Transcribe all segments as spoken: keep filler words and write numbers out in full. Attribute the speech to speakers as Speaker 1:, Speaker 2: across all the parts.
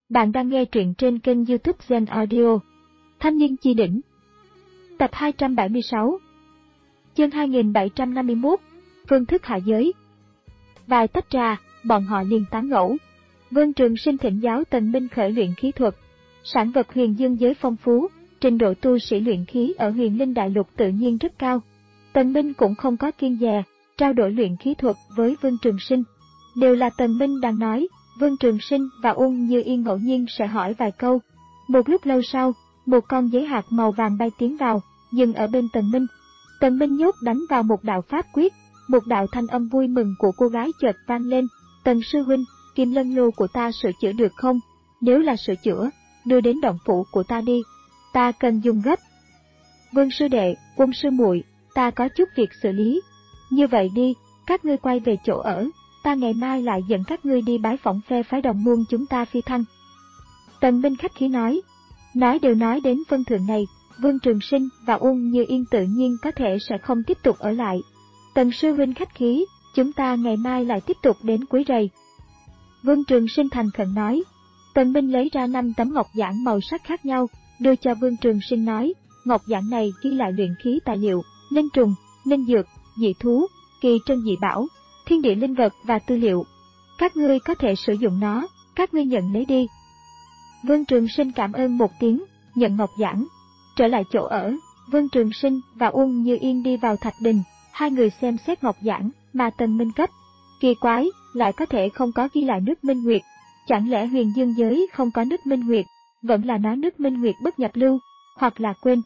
Speaker 1: Bạn đang nghe truyện trên kênh YouTube Zen Audio. Thanh niên chi đỉnh. Tập hai trăm bảy mươi sáu. Chương hai nghìn bảy trăm năm mươi mốt. Phương thức hạ giới. Vài tách trà, bọn họ liền tán gẫu. Vương Trường Sinh thỉnh giáo Tần Minh khởi luyện khí thuật. Sản vật huyền dương giới phong phú, trình độ tu sĩ luyện khí ở huyền linh đại lục tự nhiên rất cao. Tần Minh cũng không có kiêng dè, trao đổi luyện khí thuật với Vương Trường Sinh. Đều là Tần Minh đang nói, Vương Trường Sinh và Ung Như Yên ngẫu nhiên sẽ hỏi vài câu. Một lúc lâu sau, một con giấy hạt màu vàng bay tiến vào, dừng ở bên Tần Minh. Tần Minh nhốt đánh vào một đạo pháp quyết, một đạo thanh âm vui mừng của cô gái chợt vang lên. Tần sư huynh, kim lân lô của ta sửa chữa được không? Nếu là sửa chữa, đưa đến động phủ của ta đi. Ta cần dùng gấp. Vương sư đệ, Quân sư muội, ta có chút việc xử lý. Như vậy đi, các ngươi quay về chỗ ở. Ta ngày mai lại dẫn các ngươi đi bái phỏng phe phái đồng môn chúng ta phi thăng. Tần Minh khách khí nói. Nói đều nói đến phân thượng này, Vương Trường Sinh và Ung Như Yên tự nhiên có thể sẽ không tiếp tục ở lại. Tần sư huynh khách khí, chúng ta ngày mai lại tiếp tục đến quấy rầy. Vương Trường Sinh thành khẩn nói. Tần Minh lấy ra năm tấm ngọc giản màu sắc khác nhau, đưa cho Vương Trường Sinh nói, ngọc giản này ghi lại luyện khí tài liệu, linh trùng, linh dược, dị thú, kỳ trân dị bảo, thiên địa linh vật và tư liệu. Các ngươi có thể sử dụng nó, các ngươi nhận lấy đi. Vương Trường Sinh cảm ơn một tiếng, nhận ngọc giản. Trở lại chỗ ở, Vương Trường Sinh và Ung Như Yên đi vào thạch đình, hai người xem xét ngọc giản mà Tần Minh cấp. Kỳ quái, lại có thể không có ghi lại nước Minh Nguyệt. Chẳng lẽ huyền dương giới không có nước Minh Nguyệt, vẫn là nói nước Minh Nguyệt bất nhập lưu, hoặc là quên.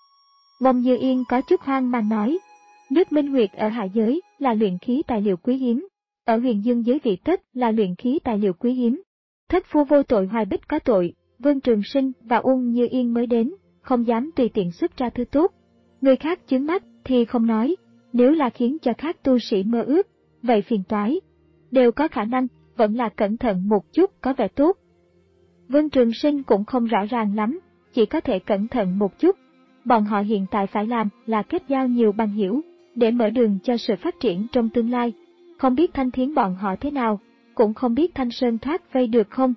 Speaker 1: Ung Như Yên có chút hoang mang nói, nước Minh Nguyệt ở hạ giới là luyện khí tài liệu quý hiếm, ở huyền dương giới vị tất là luyện khí tài liệu quý hiếm. Thất phu vô tội hoài bích có tội, Vương Trường Sinh và Ung Như Yên mới đến, không dám tùy tiện xuất ra thứ tốt. Người khác chướng mắt thì không nói, nếu là khiến cho khác tu sĩ mơ ước, vậy phiền toái. Đều có khả năng, vẫn là cẩn thận một chút có vẻ tốt. Vương Trường Sinh cũng không rõ ràng lắm, chỉ có thể cẩn thận một chút. Bọn họ hiện tại phải làm là kết giao nhiều bằng hữu, để mở đường cho sự phát triển trong tương lai. Không biết Thanh Thiến bọn họ thế nào, cũng không biết Thanh Sơn thoát vây được không.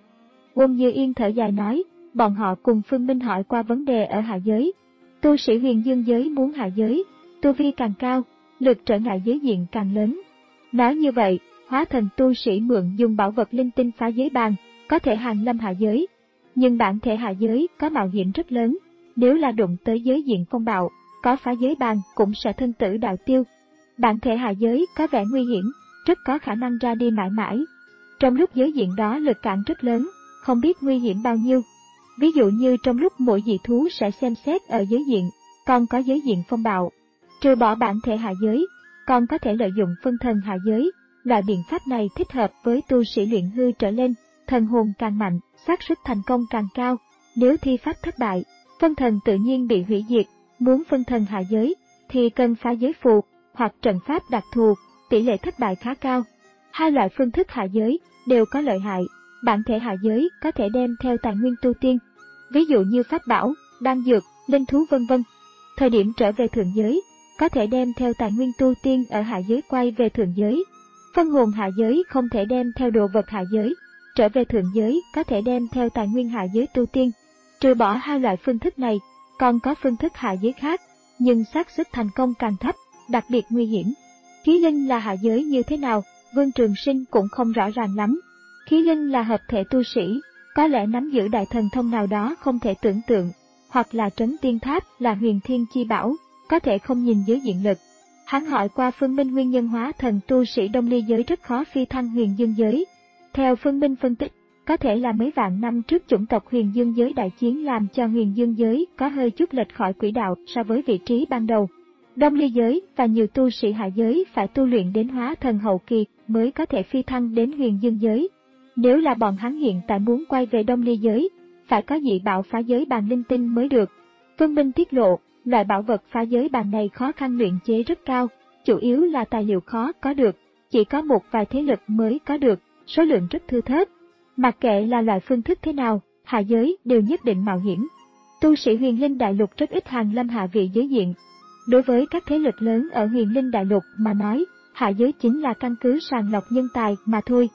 Speaker 1: Ung Như Yên thở dài nói, bọn họ cùng Phương Minh hỏi qua vấn đề ở hạ giới. Tu sĩ huyền dương giới muốn hạ giới, tu vi càng cao, lực trở ngại giới diện càng lớn. Nói như vậy, hóa thần tu sĩ mượn dùng bảo vật linh tinh phá giới bàn, có thể hàng lâm hạ giới. Nhưng bản thể hạ giới có mạo hiểm rất lớn, nếu là đụng tới giới diện phong bạo, có phá giới bàn cũng sẽ thân tử đạo tiêu. Bản thể hạ giới có vẻ nguy hiểm, rất có khả năng ra đi mãi mãi. Trong lúc giới diện đó lực cản rất lớn, không biết nguy hiểm bao nhiêu. Ví dụ như trong lúc mỗi dị thú sẽ xem xét ở giới diện, còn có giới diện phong bạo. Trừ bỏ bản thể hạ giới, còn có thể lợi dụng phân thần hạ giới. Loại biện pháp này thích hợp với tu sĩ luyện hư trở lên, thần hồn càng mạnh, xác suất thành công càng cao. Nếu thi pháp thất bại, phân thần tự nhiên bị hủy diệt. Muốn phân thần hạ giới, thì cần phá giới phù, hoặc trận pháp đặc thù, tỷ lệ thất bại khá cao. Hai loại phương thức hạ giới đều có lợi hại. Bản thể hạ giới có thể đem theo tài nguyên tu tiên, ví dụ như pháp bảo, đan dược, linh thú vân vân. Thời điểm trở về thượng giới, có thể đem theo tài nguyên tu tiên ở hạ giới quay về thượng giới. Phân hồn hạ giới không thể đem theo đồ vật hạ giới, trở về thượng giới có thể đem theo tài nguyên hạ giới tu tiên. Trừ bỏ hai loại phương thức này, còn có phương thức hạ giới khác, nhưng xác suất thành công càng thấp, đặc biệt nguy hiểm. Khí linh là hạ giới như thế nào, Vương Trường Sinh cũng không rõ ràng lắm. Khí linh là hợp thể tu sĩ, có lẽ nắm giữ đại thần thông nào đó không thể tưởng tượng, hoặc là trấn tiên tháp là huyền thiên chi bảo, có thể không nhìn giới diện lực. Hắn hỏi qua Phương Minh nguyên nhân hóa thần tu sĩ Đông Ly giới rất khó phi thăng huyền dương giới. Theo Phương Minh phân tích, có thể là mấy vạn năm trước chủng tộc huyền dương giới đại chiến làm cho huyền dương giới có hơi chút lệch khỏi quỹ đạo so với vị trí ban đầu. Đông Ly giới và nhiều tu sĩ hạ giới phải tu luyện đến hóa thần hậu kỳ mới có thể phi thăng đến huyền dương giới. Nếu là bọn hắn hiện tại muốn quay về Đông Ly giới, phải có dị bảo phá giới bàn linh tinh mới được. Phương Minh tiết lộ, loại bảo vật phá giới bàn này khó khăn luyện chế rất cao, chủ yếu là tài liệu khó có được, chỉ có một vài thế lực mới có được, số lượng rất thưa thớt. Mặc kệ là loại phương thức thế nào, hạ giới đều nhất định mạo hiểm. Tu sĩ huyền linh đại lục rất ít hàng lâm hạ vị giới diện. Đối với các thế lực lớn ở huyền linh đại lục mà nói, hạ giới chính là căn cứ sàng lọc nhân tài mà thôi.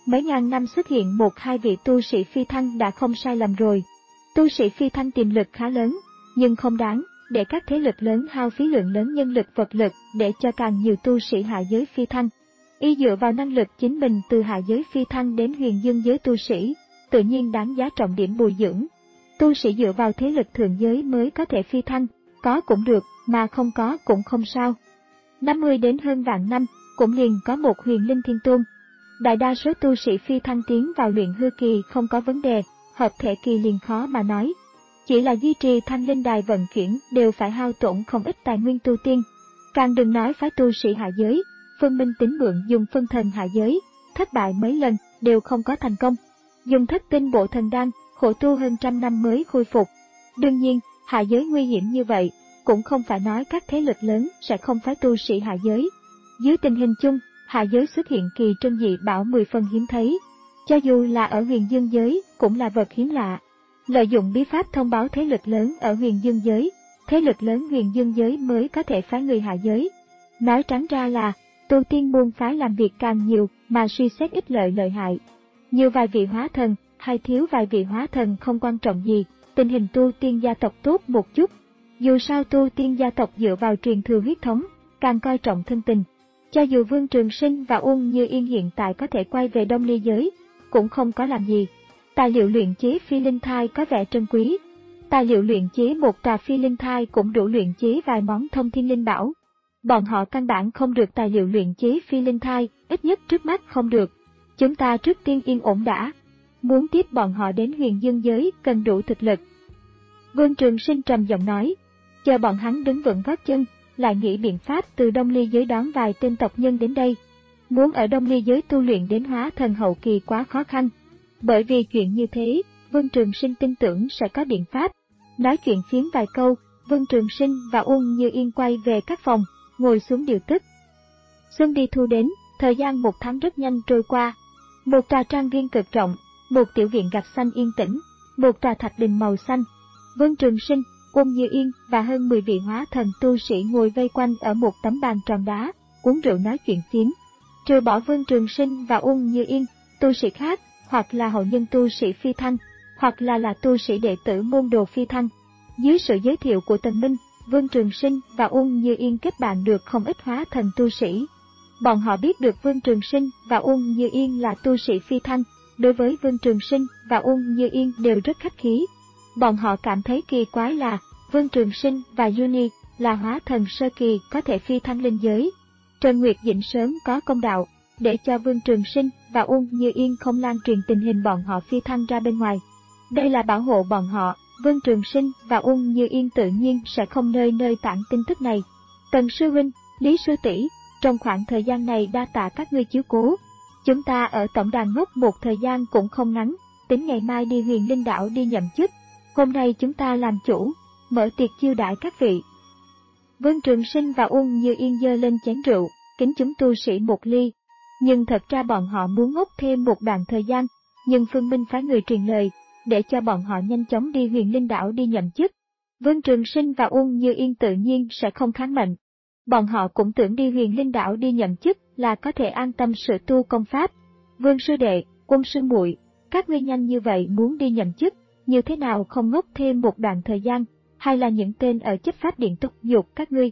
Speaker 1: mấy ngàn năm xuất hiện một hai vị tu sĩ phi thăng đã không sai lầm rồi. Tu sĩ phi thăng tiềm lực khá lớn, nhưng không đáng để các thế lực lớn hao phí lượng lớn nhân lực vật lực để cho càng nhiều tu sĩ hạ giới phi thăng. Y dựa vào năng lực chính mình từ hạ giới phi thăng đến huyền dương giới tu sĩ, tự nhiên đáng giá trọng điểm bồi dưỡng. Tu sĩ dựa vào thế lực thượng giới mới có thể phi thăng, có cũng được, mà không có cũng không sao. năm mươi đến hơn vạn năm, cũng liền có một huyền linh thiên tôn. Đại đa số tu sĩ phi thăng tiến vào luyện hư kỳ không có vấn đề, hợp thể kỳ liền khó mà nói. Chỉ là duy trì thanh linh đài vận chuyển đều phải hao tổn không ít tài nguyên tu tiên. Càng đừng nói phái tu sĩ hạ giới, Phương Minh Tín mượn dùng phân thần hạ giới, thất bại mấy lần đều không có thành công. Dùng thất tinh bộ thần đan, khổ tu hơn trăm năm mới khôi phục. Đương nhiên, hạ giới nguy hiểm như vậy, cũng không phải nói các thế lực lớn sẽ không phái tu sĩ hạ giới. Dưới tình hình chung, hạ giới xuất hiện kỳ trân dị bảo mười phần hiếm thấy. Cho dù là ở huyền dương giới, cũng là vật hiếm lạ. Lợi dụng bí pháp thông báo thế lực lớn ở huyền dương giới, thế lực lớn huyền dương giới mới có thể phái người hạ giới. Nói trắng ra là, tu tiên môn phái làm việc càng nhiều mà suy xét ích lợi lợi hại. Nhiều vài vị hóa thần, hay thiếu vài vị hóa thần không quan trọng gì, tình hình tu tiên gia tộc tốt một chút. Dù sao tu tiên gia tộc dựa vào truyền thừa huyết thống, càng coi trọng thân tình. Cho dù Vương Trường Sinh và Uông Như Yên hiện tại có thể quay về Đông Ly giới, cũng không có làm gì. Tài liệu luyện chế phi linh thai có vẻ trân quý. Tài liệu luyện chế một tòa phi linh thai cũng đủ luyện chế vài món thông thiên linh bảo. Bọn họ căn bản không được tài liệu luyện chế phi linh thai, ít nhất trước mắt không được. Chúng ta trước tiên yên ổn đã. Muốn tiếp bọn họ đến huyền dương giới cần đủ thực lực. Vương Trường Sinh trầm giọng nói, chờ bọn hắn đứng vững gót chân, lại nghĩ biện pháp từ Đông Ly giới đón vài tên tộc nhân đến đây. Muốn ở Đông Ly giới tu luyện đến hóa thần hậu kỳ quá khó khăn. Bởi vì chuyện như thế, Vương Trường Sinh tin tưởng sẽ có biện pháp. Nói chuyện phiếm vài câu, Vương Trường Sinh và Uông Như Yên quay về các phòng, ngồi xuống điều tức. Xuân đi thu đến, thời gian một tháng rất nhanh trôi qua. Một tòa trang viên cực rộng, một tiểu viện gạch xanh yên tĩnh, một tòa thạch đình màu xanh. Vương Trường Sinh, Uông Như Yên và hơn mười vị hóa thần tu sĩ ngồi vây quanh ở một tấm bàn tròn đá, uống rượu nói chuyện phiếm. Trừ bỏ Vương Trường Sinh và Uông Như Yên, tu sĩ khác, hoặc là hậu nhân tu sĩ phi thăng, hoặc là là tu sĩ đệ tử môn đồ phi thăng. Dưới sự giới thiệu của Tần Minh, Vương Trường Sinh và Uông Như Yên kết bạn được không ít hóa thần tu sĩ. Bọn họ biết được Vương Trường Sinh và Uông Như Yên là tu sĩ phi thăng, đối với Vương Trường Sinh và Uông Như Yên đều rất khách khí. Bọn họ cảm thấy kỳ quái là Vương Trường Sinh và Juni là hóa thần sơ kỳ có thể phi thăng linh giới. Trần Nguyệt Dĩnh sớm có công đạo, để cho Vương Trường Sinh và Uông Như Yên không lan truyền tình hình bọn họ phi thăng ra bên ngoài. Đây là bảo hộ bọn họ, Vương Trường Sinh và Uông Như Yên tự nhiên sẽ không nơi nơi tản tin tức này. Tần sư huynh, Lý sư tỷ, trong khoảng thời gian này đa tạ các ngươi chiếu cố. Chúng ta ở tổng đàn ngốc một thời gian cũng không ngắn, tính ngày mai đi Huyền Linh đảo đi nhậm chức. Hôm nay chúng ta làm chủ, mở tiệc chiêu đãi các vị. Vương Trường Sinh và Uông Như Yên giơ lên chén rượu, kính chúng tu sĩ một ly. Nhưng thật ra bọn họ muốn ngốc thêm một đoạn thời gian, nhưng Phương Minh phái người truyền lời, để cho bọn họ nhanh chóng đi Huyền Linh đảo đi nhậm chức. Vương Trường Sinh và Uông Như Yên tự nhiên sẽ không kháng mệnh. Bọn họ cũng tưởng đi Huyền Linh đảo đi nhậm chức là có thể an tâm sự tu công pháp. Vương sư đệ, Quân sư muội, các ngươi nhanh như vậy muốn đi nhậm chức, như thế nào không ngốc thêm một đoạn thời gian, hay là những tên ở chấp pháp điện thúc giục các ngươi?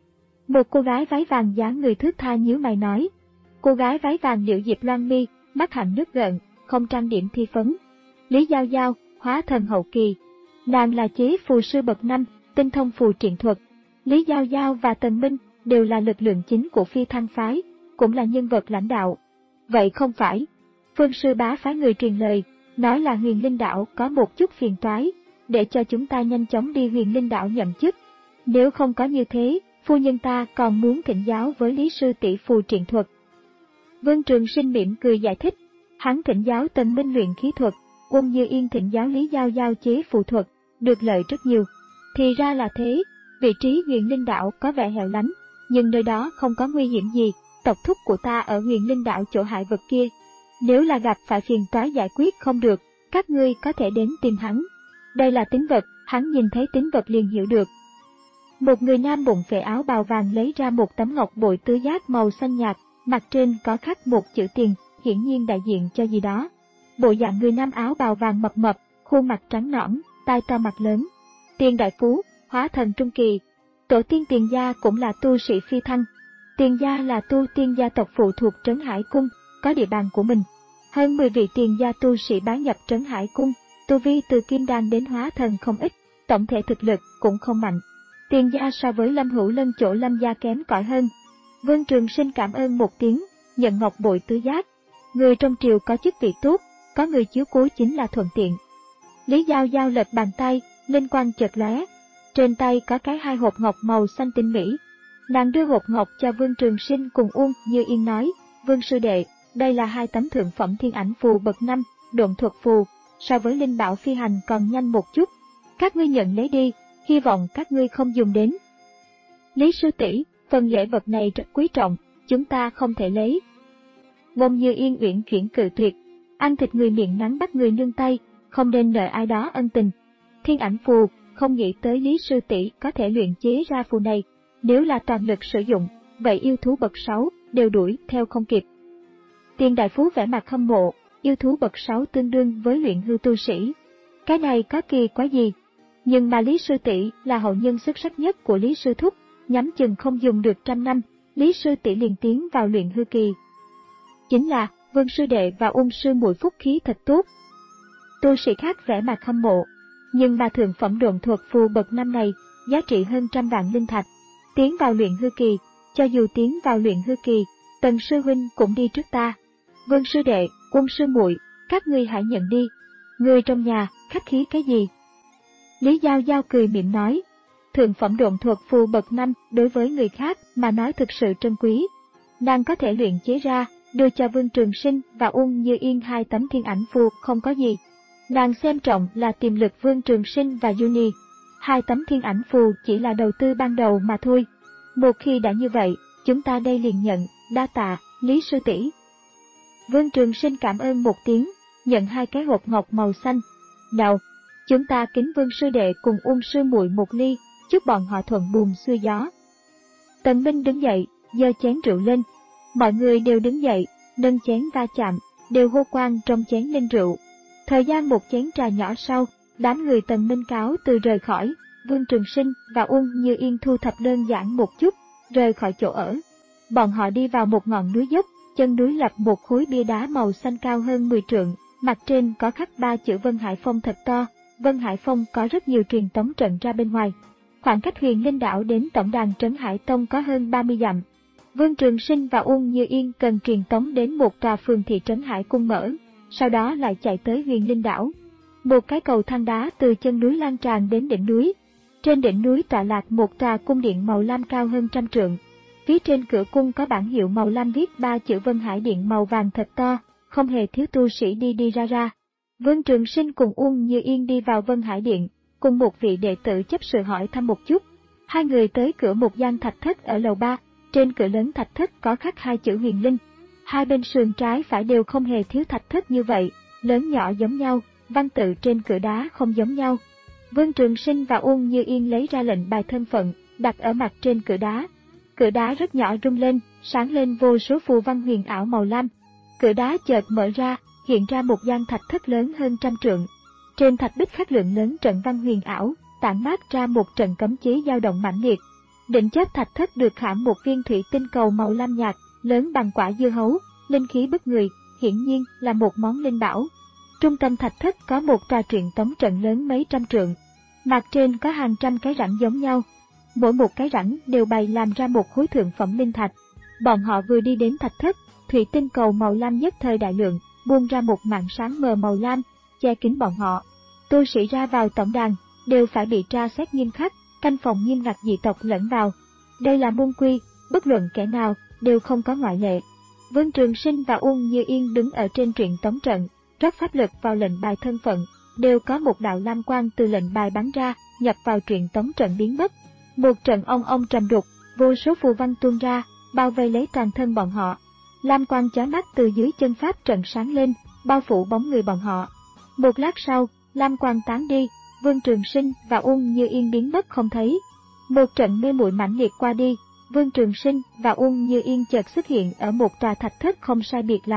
Speaker 1: Một cô gái váy vàng dáng người thướt tha nhíu mày nói. Cô gái váy vàng Liễu Diệp Loan mi, mắt hạnh nước gợn, không trang điểm thi phấn. Lý Giao Giao, hóa thần hậu kỳ. Nàng là chế phù sư bậc năm, tinh thông phù triện thuật. Lý Giao Giao và Tần Minh đều là lực lượng chính của phi thăng phái, cũng là nhân vật lãnh đạo. Vậy không phải. Phương sư bá phái người truyền lời, nói là Huyền Linh đảo có một chút phiền toái, để cho chúng ta nhanh chóng đi Huyền Linh đảo nhậm chức. Nếu không có như thế, phu nhân ta còn muốn thỉnh giáo với Lý sư tỷ phù triện thuật. Vương Trường Sinh mỉm cười giải thích, hắn thỉnh giáo Tần Minh luyện khí thuật, Uông Như Yên thỉnh giáo Lý Giao Giao chế phù thuật, được lợi rất nhiều. Thì ra là thế, vị trí Huyền Linh đảo có vẻ hẻo lánh, nhưng nơi đó không có nguy hiểm gì, tộc thúc của ta ở Huyền Linh đảo chỗ hại vật kia. Nếu là gặp phải phiền toái giải quyết không được, các ngươi có thể đến tìm hắn. Đây là tín vật, hắn nhìn thấy tín vật liền hiểu được. Một người nam bụng phệ áo bào vàng lấy ra một tấm ngọc bội tứ giác màu xanh nhạt, mặt trên có khắc một chữ tiền, hiển nhiên đại diện cho gì đó. Bộ dạng người nam áo bào vàng mập mập, khuôn mặt trắng nõn, tai to mặt lớn. Tiền đại phú, hóa thần trung kỳ. Tổ tiên Tiền gia cũng là tu sĩ phi thăng. Tiền gia là tu tiên gia tộc phụ thuộc Trấn Hải Cung, có địa bàn của mình. Hơn mười vị tiền gia tu sĩ bái nhập Trấn Hải Cung, tu vi từ kim đan đến hóa thần không ít, tổng thể thực lực cũng không mạnh. Tiền gia so với Lâm Hữu Lân chỗ Lâm gia kém cỏi hơn. Vương Trường Sinh cảm ơn một tiếng, nhận ngọc bội tứ giác. Người trong triều có chức vị tốt, có người chiếu cố chính là thuận tiện. Lý Giao Giao lật bàn tay, linh quang chợt lóe. Trên tay có cái hai hộp ngọc màu xanh tinh mỹ. Nàng đưa hộp ngọc cho Vương Trường Sinh cùng Uông Như Yên nói, Vương sư đệ, đây là hai tấm thượng phẩm thiên ảnh phù bậc năm, độn thuật phù, so với linh bảo phi hành còn nhanh một chút. Các ngươi nhận lấy đi, hy vọng các ngươi không dùng đến. Lý sư tỷ, phần lễ vật này rất quý trọng, chúng ta không thể lấy. Uông Như Yên uyển chuyển cự tuyệt, ăn thịt người miệng nắng bắt người nương tay, không nên nợ ai đó ân tình. Thiên ảnh phù, không nghĩ tới Lý sư tỷ có thể luyện chế ra phù này, nếu là toàn lực sử dụng, vậy yêu thú bậc sáu đều đuổi theo không kịp. Tiền đại phú vẻ mặt hâm mộ, yêu thú bậc sáu tương đương với luyện hư tu sĩ. Cái này có kỳ quá gì? Nhưng mà Lý sư tỷ là hậu nhân xuất sắc nhất của Lý sư thúc, nhắm chừng không dùng được trăm năm, Lý sư tỷ liền tiến vào luyện hư kỳ. Chính là Vương sư đệ và Ung sư muội phúc khí thật tốt. Tu sĩ khác vẻ mặt hâm mộ, nhưng mà thượng phẩm độn thuật phù bậc năm này giá trị hơn trăm vạn linh thạch. Tiến vào luyện hư kỳ, cho dù tiến vào luyện hư kỳ, Tần sư huynh cũng đi trước ta. Vương sư đệ, Ung sư muội, các ngươi hãy nhận đi. Người trong nhà, khách khí cái gì? Lý Giao Giao cười mỉm nói, thượng phẩm độn thuật phù bậc năm đối với người khác mà nói thực sự trân quý. Nàng có thể luyện chế ra, đưa cho Vương Trường Sinh và Uông Như Yên hai tấm thiên ảnh phù không có gì. Nàng xem trọng là tiềm lực Vương Trường Sinh và Juni. Hai tấm thiên ảnh phù chỉ là đầu tư ban đầu mà thôi. Một khi đã như vậy, chúng ta đây liền nhận, đa tạ, Lý sư tỷ. Vương Trường Sinh cảm ơn một tiếng, nhận hai cái hộp ngọc màu xanh. Nào, chúng ta kính Vương sư đệ cùng Ung sư muội một ly, chúc bọn họ thuận buồm xuôi gió. Tần Minh đứng dậy, giơ chén rượu lên. Mọi người đều đứng dậy, nâng chén va chạm, đều hô quang trong chén lên rượu. Thời gian một chén trà nhỏ sau, đám người Tần Minh cáo từ rời khỏi, Vương Trường Sinh và Uông Như Yên thu thập đơn giản một chút, rời khỏi chỗ ở. Bọn họ đi vào một ngọn núi dốc, chân núi lập một khối bia đá màu xanh cao hơn mười trượng, mặt trên có khắc ba chữ Vân Hải Phong thật to. Vân Hải Phong có rất nhiều truyền tống trận ra bên ngoài. Khoảng cách Huyền Linh Đảo đến tổng đàn Trấn Hải Tông có hơn ba mươi dặm. Vương Trường Sinh và Uông Như Yên cần truyền tống đến một tòa phường thị Trấn Hải Cung mở, sau đó lại chạy tới Huyền Linh Đảo. Một cái cầu thang đá từ chân núi lan tràn đến đỉnh núi. Trên đỉnh núi tọa lạc một tòa cung điện màu lam cao hơn trăm trượng. Phía trên cửa cung có bảng hiệu màu lam viết ba chữ Vân Hải Điện màu vàng thật to, không hề thiếu tu sĩ đi đi ra ra. Vương Trường Sinh cùng Uông Như Yên đi vào Vân Hải Điện, cùng một vị đệ tử chấp sự hỏi thăm một chút. Hai người tới cửa một gian thạch thất ở lầu ba, trên cửa lớn thạch thất có khắc hai chữ Huyền Linh. Hai bên sườn trái phải đều không hề thiếu thạch thất như vậy, lớn nhỏ giống nhau, văn tự trên cửa đá không giống nhau. Vương Trường Sinh và Uông Như Yên lấy ra lệnh bài thân phận, đặt ở mặt trên cửa đá. Cửa đá rất nhỏ rung lên, sáng lên vô số phù văn huyền ảo màu lam. Cửa đá chợt mở ra, hiện ra một gian thạch thất lớn hơn trăm trượng. Trên thạch bích khắc lượng lớn trận văn huyền ảo, tản mát ra một trận cấm chế dao động mãnh liệt. Đỉnh chóp thạch thất được khảm một viên thủy tinh cầu màu lam nhạt, lớn bằng quả dưa hấu, linh khí bức người, hiển nhiên là một món linh bảo. Trung tâm thạch thất có một tòa truyền tống trận lớn mấy trăm trượng. Mặt trên có hàng trăm cái rãnh giống nhau. Mỗi một cái rãnh đều bày làm ra một khối thượng phẩm linh thạch. Bọn họ vừa đi đến thạch thất, thủy tinh cầu màu lam nhất thời đại lượng, buông ra một màn sáng mờ màu lam, che kín bọn họ. Tu sĩ ra vào tổng đàn đều phải bị tra xét nghiêm khắc, canh phòng nghiêm ngặt dị tộc lẫn vào. Đây là môn quy, bất luận kẻ nào đều không có ngoại lệ. Vương Trường Sinh và Uông Như Yên đứng ở trên truyền tống trận, rót pháp lực vào lệnh bài thân phận, đều có một đạo lam quang từ lệnh bài bắn ra, nhập vào truyền tống trận biến mất. Một trận ong ong trầm đục, vô số phù văn tuôn ra, bao vây lấy toàn thân bọn họ. Lam quang chói mắt từ dưới chân pháp trận sáng lên, bao phủ bóng người bọn họ. Một lát sau, lam quang tán đi, Vương Trường Sinh và Uông Như Yên biến mất không thấy. Một trận mê muội mãnh liệt qua đi, Vương Trường Sinh và Uông Như Yên chợt xuất hiện ở một tòa thạch thất không sai biệt lắm,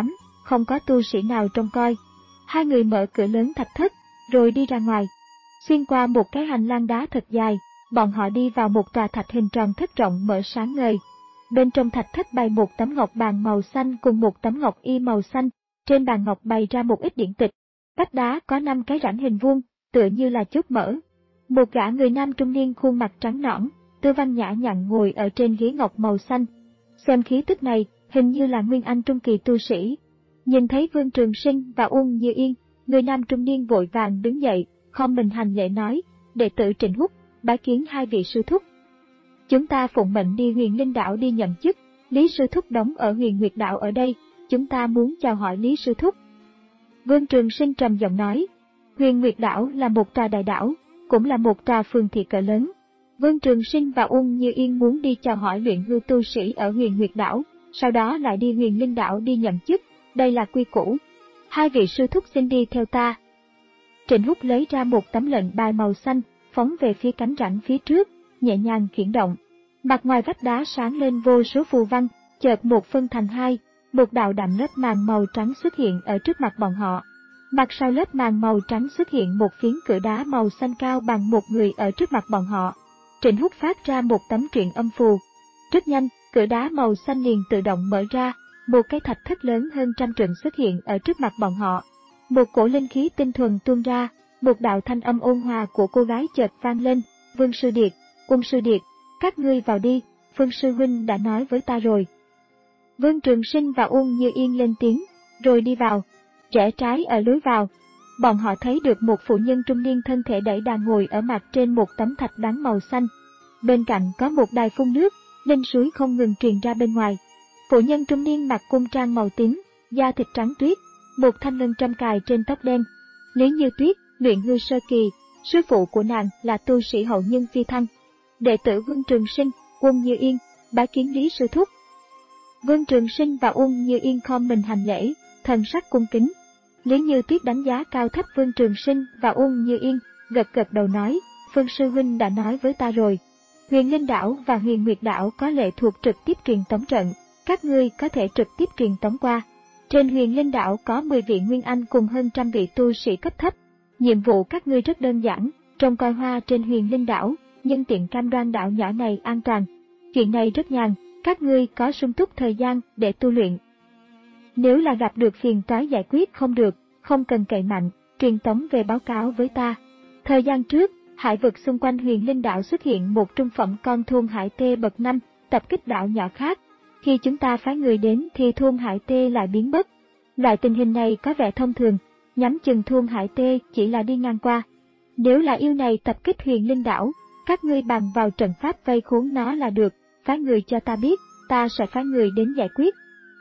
Speaker 1: không có tu sĩ nào trông coi. Hai người mở cửa lớn thạch thất, rồi đi ra ngoài. Xuyên qua một cái hành lang đá thật dài, bọn họ đi vào một tòa thạch hình tròn thất rộng mở sáng ngời. Bên trong thạch thất bày một tấm ngọc bàn màu xanh cùng một tấm ngọc y màu xanh, trên bàn ngọc bày ra một ít điển tịch. Vách đá có năm cái rãnh hình vuông, tựa như là chốt mở. Một gã người nam trung niên khuôn mặt trắng nõn, tư văn nhã nhặn ngồi ở trên ghế ngọc màu xanh. Xem khí tức này, hình như là nguyên anh trung kỳ tu sĩ. Nhìn thấy Vương Trường Sinh và Uông Như Yên, người nam trung niên vội vàng đứng dậy, khom mình hành lễ nói: đệ tử Trịnh Húc, bái kiến hai vị sư thúc. Chúng ta phụng mệnh đi Huyền Linh Đảo đi nhận chức, Lý sư thúc đóng ở Huyền Nguyệt Đảo ở đây, chúng ta muốn chào hỏi Lý sư thúc. Vương Trường Sinh trầm giọng nói: Huyền Nguyệt Đảo là một tòa đại đảo, cũng là một tòa phường thị cỡ lớn. Vương Trường Sinh và Uông Như Yên muốn đi chào hỏi luyện hư tu sĩ ở Huyền Nguyệt Đảo, sau đó lại đi Huyền Linh Đảo đi nhậm chức, đây là quy củ. Hai vị sư thúc xin đi theo ta. Trịnh Húc lấy ra một tấm lệnh bài màu xanh, phóng về phía cánh rãnh phía trước, nhẹ nhàng khiển động. Mặt ngoài vách đá sáng lên vô số phù văn, chợt một phân thành hai, một đạo đậm lớp màng màu trắng xuất hiện ở trước mặt bọn họ. Mặt sau lớp màng màu trắng xuất hiện một phiến cửa đá màu xanh cao bằng một người ở trước mặt bọn họ. Trịnh Húc phát ra một tấm truyện âm phù. Rất nhanh, cửa đá màu xanh liền tự động mở ra, một cái thạch thất lớn hơn trăm trượng xuất hiện ở trước mặt bọn họ. Một cổ linh khí tinh thuần tuôn ra, một đạo thanh âm ôn hòa của cô gái chợt vang lên: Vương Sư Điệt, Uông Sư Điệt, các ngươi vào đi, Phương Sư Huynh đã nói với ta rồi. Vương Trường Sinh và Uông Như Yên lên tiếng, rồi đi vào. Rẽ trái ở lối vào, bọn họ thấy được một phụ nhân trung niên thân thể đẩy đà ngồi ở mặt trên một tấm thạch đá màu xanh. Bên cạnh có một đài phun nước, linh suối không ngừng truyền ra bên ngoài. Phụ nhân trung niên mặc cung trang màu tím, da thịt trắng tuyết, một thanh ngân châm cài trên tóc đen. Lý Như Tuyết, luyện hư sơ kỳ, sư phụ của nàng là tu sĩ hậu nhân phi thăng. Đệ tử Vương Trường Sinh, Uông Như Yên, bái kiến Lý sư thúc. Vương Trường Sinh và Uông Như Yên khom mình hành lễ, thần sắc cung kính. Lý Như Tuyết đánh giá cao thấp Vương Trường Sinh và Uông Như Yên, gật gật đầu nói: Phương sư huynh đã nói với ta rồi. Huyền Linh Đảo và Huyền Nguyệt Đảo có lệ thuộc trực tiếp truyền tống trận, các ngươi có thể trực tiếp truyền tống qua. Trên Huyền Linh Đảo có mười vị nguyên anh cùng hơn trăm vị tu sĩ cấp thấp. Nhiệm vụ các ngươi rất đơn giản, trông coi hoa trên Huyền Linh Đảo, nhân tiện cam đoan đảo nhỏ này an toàn. Chuyện này rất nhàn, các ngươi có sung túc thời gian để tu luyện. Nếu là gặp được phiền toái giải quyết không được, không cần cậy mạnh, truyền tống về báo cáo với ta. Thời gian trước, hải vực xung quanh Huyền Linh Đảo xuất hiện một trung phẩm con thôn hải tê bậc năm, tập kích đảo nhỏ khác. Khi chúng ta phái người đến thì thôn hải tê lại biến mất. Loại tình hình này có vẻ thông thường, nhắm chừng thôn hải tê chỉ là đi ngang qua. Nếu là yêu này tập kích Huyền Linh Đảo, các ngươi bằng vào trận pháp vây khốn nó là được, phái người cho ta biết, ta sẽ phái người đến giải quyết.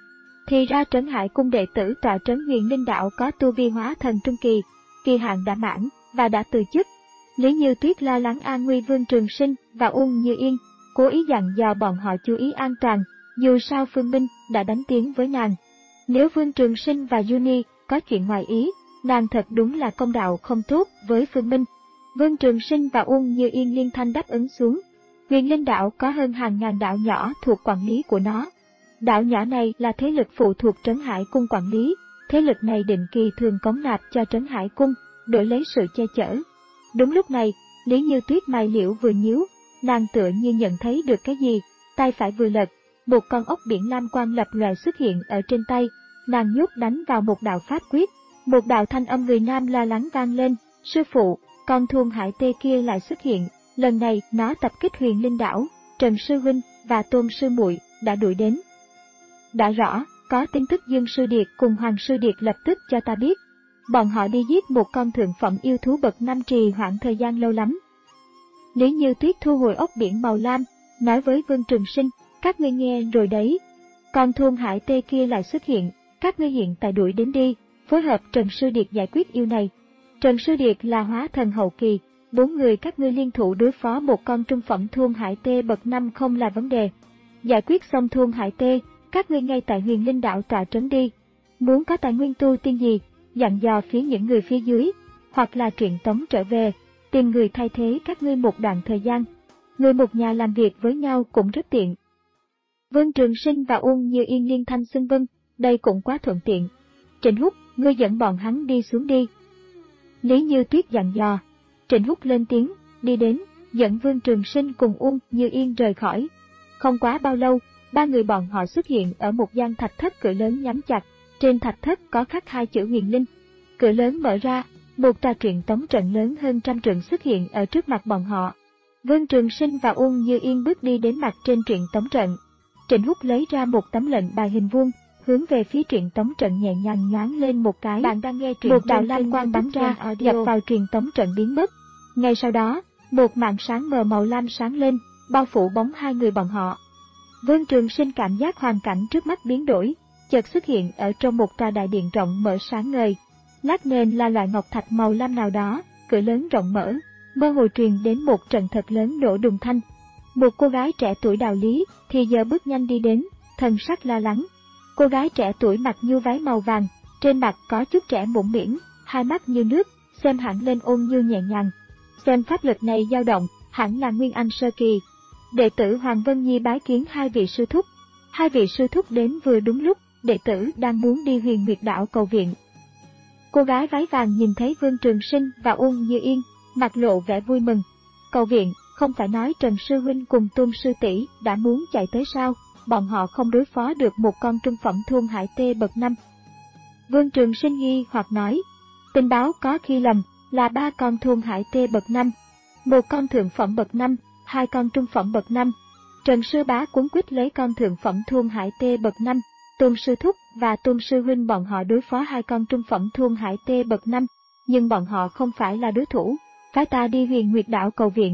Speaker 1: Thì ra Trấn Hải cung đệ tử tọa trấn Huyền Linh Đảo có tu vi hóa thần trung kỳ, kỳ hạn đã mãn và đã từ chức. Lý Như Tuyết lo lắng an nguy Vương Trường Sinh và Uông Như Yên, cố ý dặn dò bọn họ chú ý an toàn, dù sao Phương Minh đã đánh tiếng với nàng. Nếu Vương Trường Sinh và Juni có chuyện ngoài ý, nàng thật đúng là công đạo không tốt với Phương Minh. Vương Trường Sinh và Uông Như Yên liên thanh đáp ứng xuống. Huyền Linh Đảo có hơn hàng ngàn đảo nhỏ thuộc quản lý của nó. Đảo nhỏ này là thế lực phụ thuộc Trấn Hải cung quản lý, thế lực này định kỳ thường cống nạp cho Trấn Hải cung, đổi lấy sự che chở. Đúng lúc này, Lý Như Tuyết mày liễu vừa nhíu, nàng tựa như nhận thấy được cái gì, tay phải vừa lật, một con ốc biển lam quang lập lòe xuất hiện ở trên tay, nàng nhốt đánh vào một đạo pháp quyết, một đạo thanh âm người nam lo lắng vang lên: sư phụ, con thôn hải tê kia lại xuất hiện, lần này nó tập kích Huyền Linh Đảo, Trần sư huynh và Tôn sư muội đã đuổi đến. Đã rõ, có tin tức Dương sư điệt cùng Hoàng sư điệt lập tức cho ta biết. Bọn họ đi giết một con thượng phẩm yêu thú bậc năm trì hoãn thời gian lâu lắm. Lý Như Tuyết thu hồi ốc biển màu lam, nói với Vương Trường Sinh: các ngươi nghe rồi đấy, con thôn hải tê kia lại xuất hiện, các ngươi hiện tại đuổi đến đi, phối hợp Trần sư điệt giải quyết yêu này. Trần sư điệt là hóa thần hậu kỳ, bốn người các ngươi liên thủ đối phó một con trung phẩm thôn hải tê bậc năm không là vấn đề. Giải quyết xong thôn hải tê, các ngươi ngay tại Huyền Linh Đảo tọa trấn đi. Muốn có tài nguyên tu tiên gì, dặn dò phía những người phía dưới, hoặc là truyền tống trở về, tìm người thay thế các ngươi một đoạn thời gian. Người một nhà làm việc với nhau cũng rất tiện. Vương Trường Sinh và Uông Như Yên liên thanh xưng vâng, đây cũng quá thuận tiện. Trịnh Húc, ngươi dẫn bọn hắn đi xuống đi. Lý Như Tuyết dặn dò. Trịnh Húc lên tiếng, đi đến, dẫn Vương Trường Sinh cùng Uông Như Yên rời khỏi. Không quá bao lâu, ba người bọn họ xuất hiện ở một gian thạch thất cửa lớn nhắm chặt, trên thạch thất có khắc hai chữ Huyền Linh. Cửa lớn mở ra, một trà truyện tống trận lớn hơn trăm trượng xuất hiện ở trước mặt bọn họ. Vương Trường Sinh và Uông Như Yên bước đi đến mặt trên truyện tống trận. Trịnh Húc lấy ra một tấm lệnh bài hình vuông, hướng về phía truyện tống trận nhẹ nhàng nhoáng lên một cái. Bạn đang nghe truyện. Một đạo lam quang bắn ra, nhập vào truyền tống trận biến mất. Ngay sau đó, một màn sáng mờ màu lam sáng lên, bao phủ bóng hai người bọn họ. Vương Trường Sinh cảm giác hoàn cảnh trước mắt biến đổi, chợt xuất hiện ở trong một tòa đại điện rộng mở sáng ngời. Lát nền là loại ngọc thạch màu lam nào đó, cửa lớn rộng mở, mơ hồ truyền đến một trận thật lớn nổ đùng thanh. Một cô gái trẻ tuổi Đào Lý thì giờ bước nhanh đi đến, thần sắc lo lắng. Cô gái trẻ tuổi mặc như váy màu vàng, trên mặt có chút trẻ mũm mĩm, hai mắt như nước, xem hẳn lên ôn như nhẹ nhàng. Xem pháp lực này dao động, hẳn là Nguyên Anh sơ kỳ. Đệ tử Hoàng Vân Nhi bái kiến hai vị sư thúc. Hai vị sư thúc đến vừa đúng lúc, đệ tử đang muốn đi Huyền Nguyệt Đảo cầu viện. Cô gái váy vàng nhìn thấy Vương Trường Sinh và Uông Như Yên, mặt lộ vẻ vui mừng. Cầu viện, không phải nói Trần sư huynh cùng Tôn sư tỷ đã muốn chạy tới sao? Bọn họ không đối phó được một con trung phẩm thôn hải tê bậc năm. Vương Trường Sinh nghi hoặc nói, tình báo có khi lầm, là ba con thôn hải tê bậc năm, một con thượng phẩm bậc năm, hai con trung phẩm bậc năm. Trần sư bá cuống quýt lấy con thượng phẩm thôn hải tê bậc năm, Tôn sư thúc và Tôn sư huynh bọn họ đối phó hai con trung phẩm thôn hải tê bậc năm, nhưng bọn họ không phải là đối thủ, phái ta đi Huyền Nguyệt Đảo cầu viện.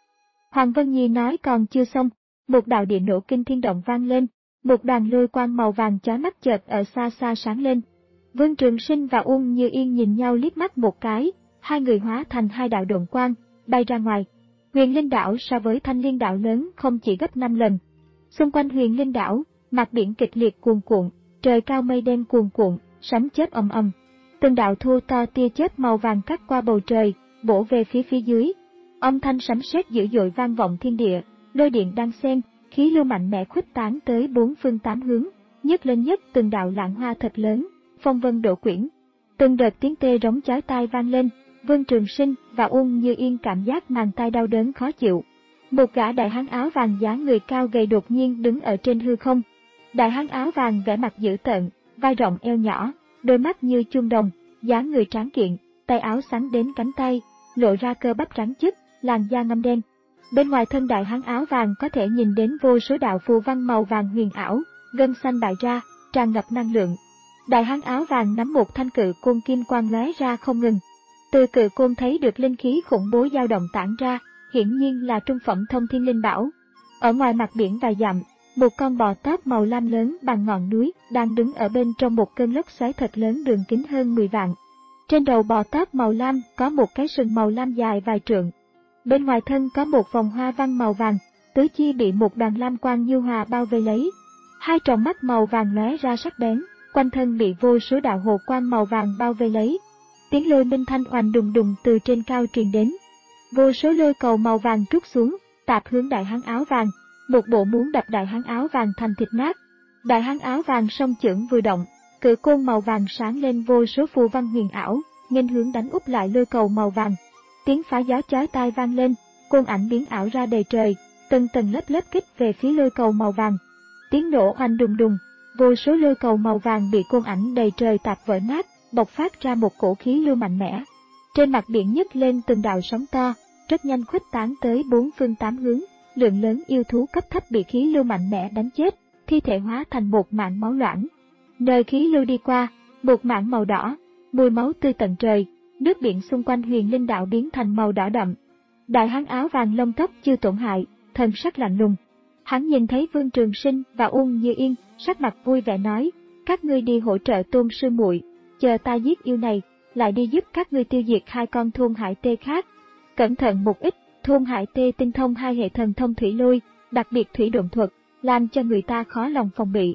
Speaker 1: Hoàng Vân Nhi nói còn chưa xong, một đạo địa nổ kinh thiên động vang lên, một đoàn lôi quang màu vàng chói mắt chợt ở xa xa sáng lên. Vương Trường Sinh và Uông Như Yên nhìn nhau liếc mắt một cái, hai người hóa thành hai đạo độn quang, bay ra ngoài. Huyền Linh Đảo so với Thanh Liên Đảo lớn không chỉ gấp năm lần. Xung quanh Huyền Linh Đảo, mặt biển kịch liệt cuồn cuộn, trời cao mây đen cuồn cuộn, sấm chớp ầm ầm. Từng đạo thô to tia chớp màu vàng cắt qua bầu trời, bổ về phía phía dưới. Âm thanh sấm sét dữ dội vang vọng thiên địa, lôi điện đang xen, khí lưu mạnh mẽ khuếch tán tới bốn phương tám hướng, nhấc lên nhất từng đạo lạng hoa thật lớn, phong vân đổ quyển. Từng đợt tiếng tê rống chói tai vang lên, Vương Trường Sinh và Uông Như Yên cảm giác màng tai đau đớn khó chịu. Một gã đại hán áo vàng dáng người cao gầy đột nhiên đứng ở trên hư không. Đại hán áo vàng vẻ mặt dữ tợn, vai rộng eo nhỏ, đôi mắt như chuông đồng, dáng người tráng kiện, tay áo sáng đến cánh tay, lộ ra cơ bắp trắng chứt, làn da ngăm đen. Bên ngoài thân đại hán áo vàng có thể nhìn đến vô số đạo phù văn màu vàng huyền ảo, gân xanh bại ra, tràn ngập năng lượng. Đại hán áo vàng nắm một thanh cự côn kim quang lóe ra không ngừng. Từ cự côn thấy được linh khí khủng bố dao động tản ra, hiển nhiên là trung phẩm thông thiên linh bảo. Ở ngoài mặt biển vài dặm, một con bò tóp màu lam lớn bằng ngọn núi đang đứng ở bên trong một cơn lốc xoáy thật lớn đường kính hơn mười vạn. Trên đầu bò tóp màu lam có một cái sừng màu lam dài vài trượng. Bên ngoài thân có một vòng hoa văn màu vàng, tứ chi bị một đoàn lam quang như hòa bao vây lấy. Hai tròng mắt màu vàng lóe ra sắc bén, quanh thân bị vô số đạo hồ quang màu vàng bao vây lấy. Tiếng lôi minh thanh oanh đùng đùng từ trên cao truyền đến. Vô số lôi cầu màu vàng trút xuống, tạp hướng đại hán áo vàng, một bộ muốn đập đại hán áo vàng thành thịt nát. Đại hán áo vàng song chưởng vừa động, cự côn màu vàng sáng lên vô số phù văn huyền ảo, nghênh hướng đánh úp lại lôi cầu màu vàng. Tiếng phá gió chói tai vang lên, côn ảnh biến ảo ra đầy trời, từng tầng lớp lớp kích về phía lôi cầu màu vàng. Tiếng nổ oanh đùng đùng, vô số lôi cầu màu vàng bị côn ảnh đầy trời tạp vỡ nát, bộc phát ra một cổ khí lưu mạnh mẽ. Trên mặt biển nhấc lên từng đạo sóng to, rất nhanh khuếch tán tới bốn phương tám hướng, lượng lớn yêu thú cấp thấp bị khí lưu mạnh mẽ đánh chết, thi thể hóa thành một mảng máu loãng. Nơi khí lưu đi qua, một mảng màu đỏ, mùi máu tươi tận trời, nước biển xung quanh Huyền Linh Đảo biến thành màu đỏ đậm. Đại hán áo vàng lông tóc chưa tổn hại, thần sắc lạnh lùng. Hắn nhìn thấy Vương Trường Sinh và Uông Như Yên, sắc mặt vui vẻ nói: các ngươi đi hỗ trợ Tôn sư muội, chờ ta giết yêu này, lại đi giúp các ngươi tiêu diệt hai con thôn hải tê khác. Cẩn thận một ít, thôn hải tê tinh thông hai hệ thần thông thủy lôi, đặc biệt thủy độn thuật, làm cho người ta khó lòng phòng bị.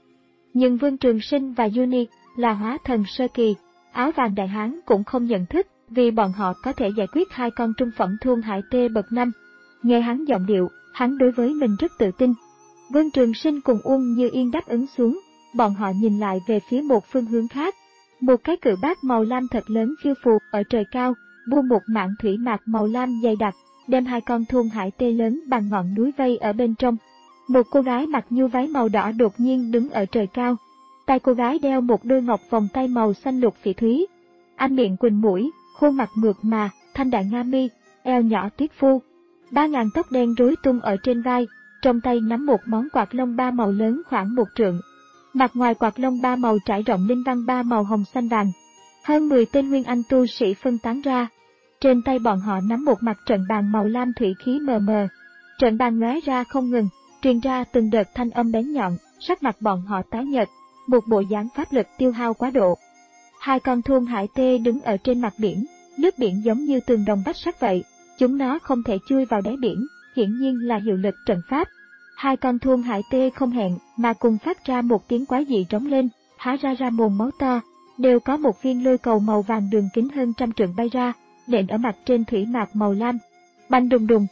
Speaker 1: Nhưng Vương Trường Sinh và Uni là hóa thần sơ kỳ, áo vàng đại hán cũng không nhận thức, vì bọn họ có thể giải quyết hai con trung phẩm thôn hải tê bậc năm. Nghe hắn giọng điệu, hắn đối với mình rất tự tin. Vương Trường Sinh cùng Uông Như Yên đáp ứng xuống, bọn họ nhìn lại về phía một phương hướng khác, Một cái cự bát màu lam thật lớn phiêu phù ở trời cao, buông một mảng thủy mạc màu lam dày đặc, đem hai con thôn hải tê lớn bằng ngọn núi vây ở bên trong. Một cô gái mặc nhu váy màu đỏ đột nhiên đứng ở trời cao. Tay cô gái đeo một đôi ngọc vòng tay màu xanh lục phỉ thúy. Anh miệng quỳnh mũi, khuôn mặt mượt mà, thanh đại nga mi, eo nhỏ tuyết phu. Ba ngàn tóc đen rối tung ở trên vai, trong tay nắm một món quạt lông ba màu lớn khoảng một trượng. Mặt ngoài quạt lông ba màu trải rộng linh văn ba màu hồng xanh vàng. Hơn mười tên nguyên anh tu sĩ phân tán ra. Trên tay bọn họ nắm một mặt trận bàn màu lam thủy khí mờ mờ. Trận bàn lóe ra không ngừng, truyền ra từng đợt thanh âm bén nhọn, sắc mặt bọn họ tái nhợt, một bộ dáng pháp lực tiêu hao quá độ. Hai con thôn hải tê đứng ở trên mặt biển, nước biển giống như tường đồng vách sắt vậy, chúng nó không thể chui vào đáy biển, hiển nhiên là hiệu lực trận pháp. Hai con thôn hải tê không hẹn mà cùng phát ra một tiếng quái dị trống lên, há ra ra mồm máu to, đều có một viên lôi cầu màu vàng đường kính hơn trăm trượng bay ra, nện ở mặt trên thủy mạc màu lam. Bành đùng đùng.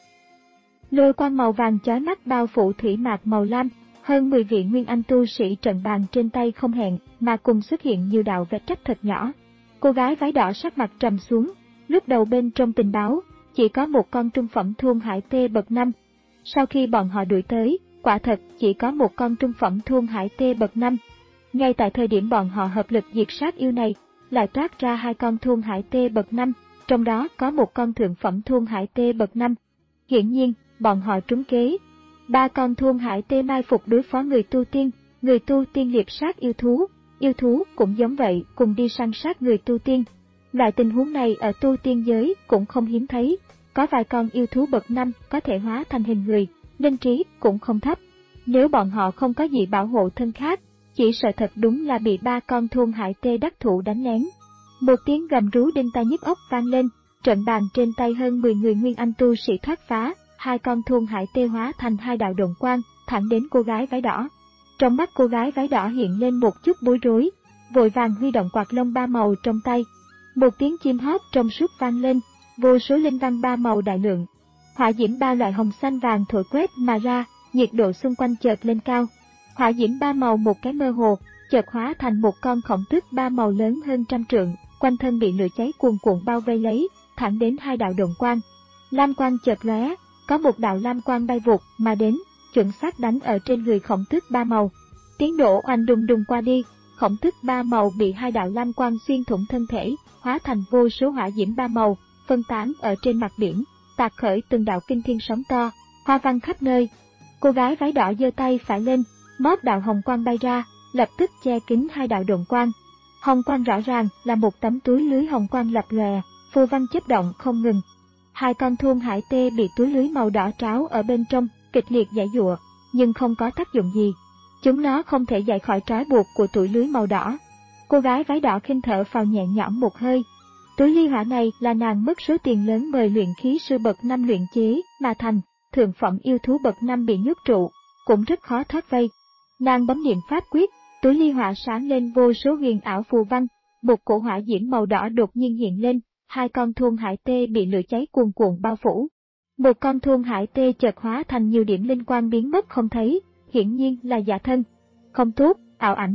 Speaker 1: Lôi quang màu vàng chói mắt bao phủ thủy mạc màu lam, hơn mười vị nguyên anh tu sĩ trận bàn trên tay không hẹn mà cùng xuất hiện nhiều đạo vết rách thật nhỏ. Cô gái váy đỏ sắc mặt trầm xuống, lúc đầu bên trong tình báo, chỉ có một con trung phẩm thôn hải tê bậc năm. Sau khi bọn họ đuổi tới, quả thật chỉ có một con trung phẩm thôn hải tê bậc năm. Ngay tại thời điểm bọn họ hợp lực diệt sát yêu này, lại toát ra hai con thôn hải tê bậc năm, trong đó có một con thượng phẩm thôn hải tê bậc năm. Hiển nhiên, bọn họ trúng kế. Ba con thôn hải tê mai phục đối phó người tu tiên, người tu tiên liệp sát yêu thú, yêu thú cũng giống vậy, cùng đi săn sát người tu tiên. Loại tình huống này ở tu tiên giới cũng không hiếm thấy, có vài con yêu thú bậc năm có thể hóa thành hình người, linh trí cũng không thấp. Nếu bọn họ không có gì bảo hộ thân khác, chỉ sợ thật đúng là bị ba con thôn hải tê đắc thủ đánh lén. Một tiếng gầm rú đinh tai nhức óc vang lên, trận bàn trên tay hơn mười người nguyên anh tu sĩ thoát phá, hai con thôn hải tê hóa thành hai đạo độn quang, thẳng đến cô gái váy đỏ. Trong mắt cô gái váy đỏ hiện lên một chút bối rối, vội vàng huy động quạt lông ba màu trong tay. Một tiếng chim hót trong suốt vang lên, vô số linh văn ba màu đại lượng. Hỏa diễm ba loại hồng xanh vàng thổi quét mà ra, nhiệt độ xung quanh chợt lên cao. Hỏa diễm ba màu một cái mơ hồ, chợt hóa thành một con khổng tước ba màu lớn hơn trăm trượng, quanh thân bị lửa cháy cuồn cuộn bao vây lấy, thẳng đến hai đạo độn quang. Lam quang chợt lóe, có một đạo lam quang bay vụt mà đến, chuẩn xác đánh ở trên người khổng tước ba màu. Tiếng nổ oanh đùng đùng qua đi, khổng tước ba màu bị hai đạo lam quang xuyên thủng thân thể, hóa thành vô số hỏa diễm ba màu, phân tán ở trên mặt biển, tạc khởi từng đạo kinh thiên sóng to, hoa văn khắp nơi. Cô gái váy đỏ giơ tay phải lên, móp đạo hồng quang bay ra, lập tức che kín hai đạo độn quang. Hồng quang rõ ràng là một tấm túi lưới hồng quang lập lòe, phù văn chớp động không ngừng. Hai con thôn hải tê bị túi lưới màu đỏ tráo ở bên trong, kịch liệt giãy giụa, nhưng không có tác dụng gì. Chúng nó không thể giải khỏi trói buộc của túi lưới màu đỏ. Cô gái váy đỏ khinh thở phào nhẹ nhõm một hơi. Túi ly hỏa này là nàng mất số tiền lớn mời luyện khí sư bậc năm luyện chế mà thành, thượng phẩm yêu thú bậc năm bị nhốt trụ, cũng rất khó thoát vây. Nàng bấm niệm pháp quyết, túi ly hỏa sáng lên vô số huyền ảo phù văn, một cổ hỏa diễm màu đỏ đột nhiên hiện lên, hai con thôn hải tê bị lửa cháy cuồn cuộn bao phủ. Một con thôn hải tê chợt hóa thành nhiều điểm linh quang biến mất không thấy, hiển nhiên là giả thân. Không tốt, ảo ảnh.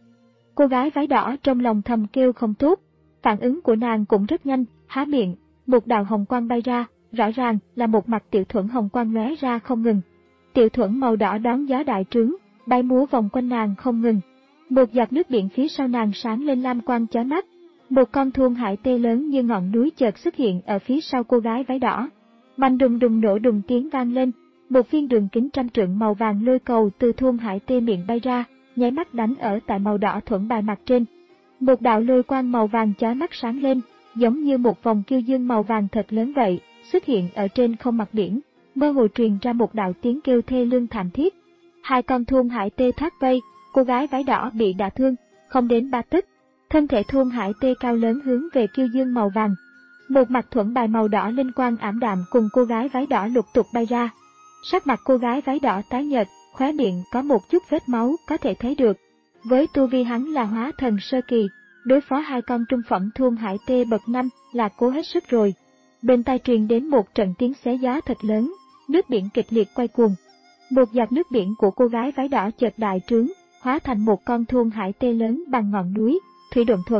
Speaker 1: Cô gái váy đỏ trong lòng thầm kêu không tốt, phản ứng của nàng cũng rất nhanh, há miệng, một đạo hồng quang bay ra, rõ ràng là một mặt tiểu thuẫn hồng quang lóe ra không ngừng. Tiểu thuẫn màu đỏ đón gió đại trướng, bay múa vòng quanh nàng không ngừng. Một giọt nước biển phía sau nàng sáng lên lam quang chói mắt. Một con thôn hải tê lớn như ngọn núi chợt xuất hiện ở phía sau cô gái váy đỏ. Bành đùng đùng nổ đùng tiếng vang lên, một viên đường kính trăm trượng màu vàng lôi cầu từ thôn hải tê miệng bay ra, nháy mắt đánh ở tại màu đỏ thuẫn bài mặt trên. Một đạo lôi quang màu vàng chói mắt sáng lên, giống như một vòng kiêu dương màu vàng thật lớn vậy, xuất hiện ở trên không mặt biển, mơ hồ truyền ra một đạo tiếng kêu thê lương thảm thiết. Hai con thôn hải tê thoát vây, cô gái váy đỏ bị đả thương, không đến ba tấc. Thân thể thôn hải tê cao lớn hướng về kiêu dương màu vàng. Một mặt thuẫn bài màu đỏ linh quang ảm đạm cùng cô gái váy đỏ lục tục bay ra. Sắc mặt cô gái váy đỏ tái nhợt, khóe miệng có một chút vết máu có thể thấy được. Với tu vi hắn là hóa thần sơ kỳ, đối phó hai con trung phẩm thôn hải tê bậc năm là cố hết sức rồi. Bên tai truyền đến một trận tiếng xé gió thật lớn, nước biển kịch liệt quay cuồng. Một giọt nước biển của cô gái váy đỏ chợt đại trướng, hóa thành một con thôn hải tê lớn bằng ngọn núi, thủy độn thuật,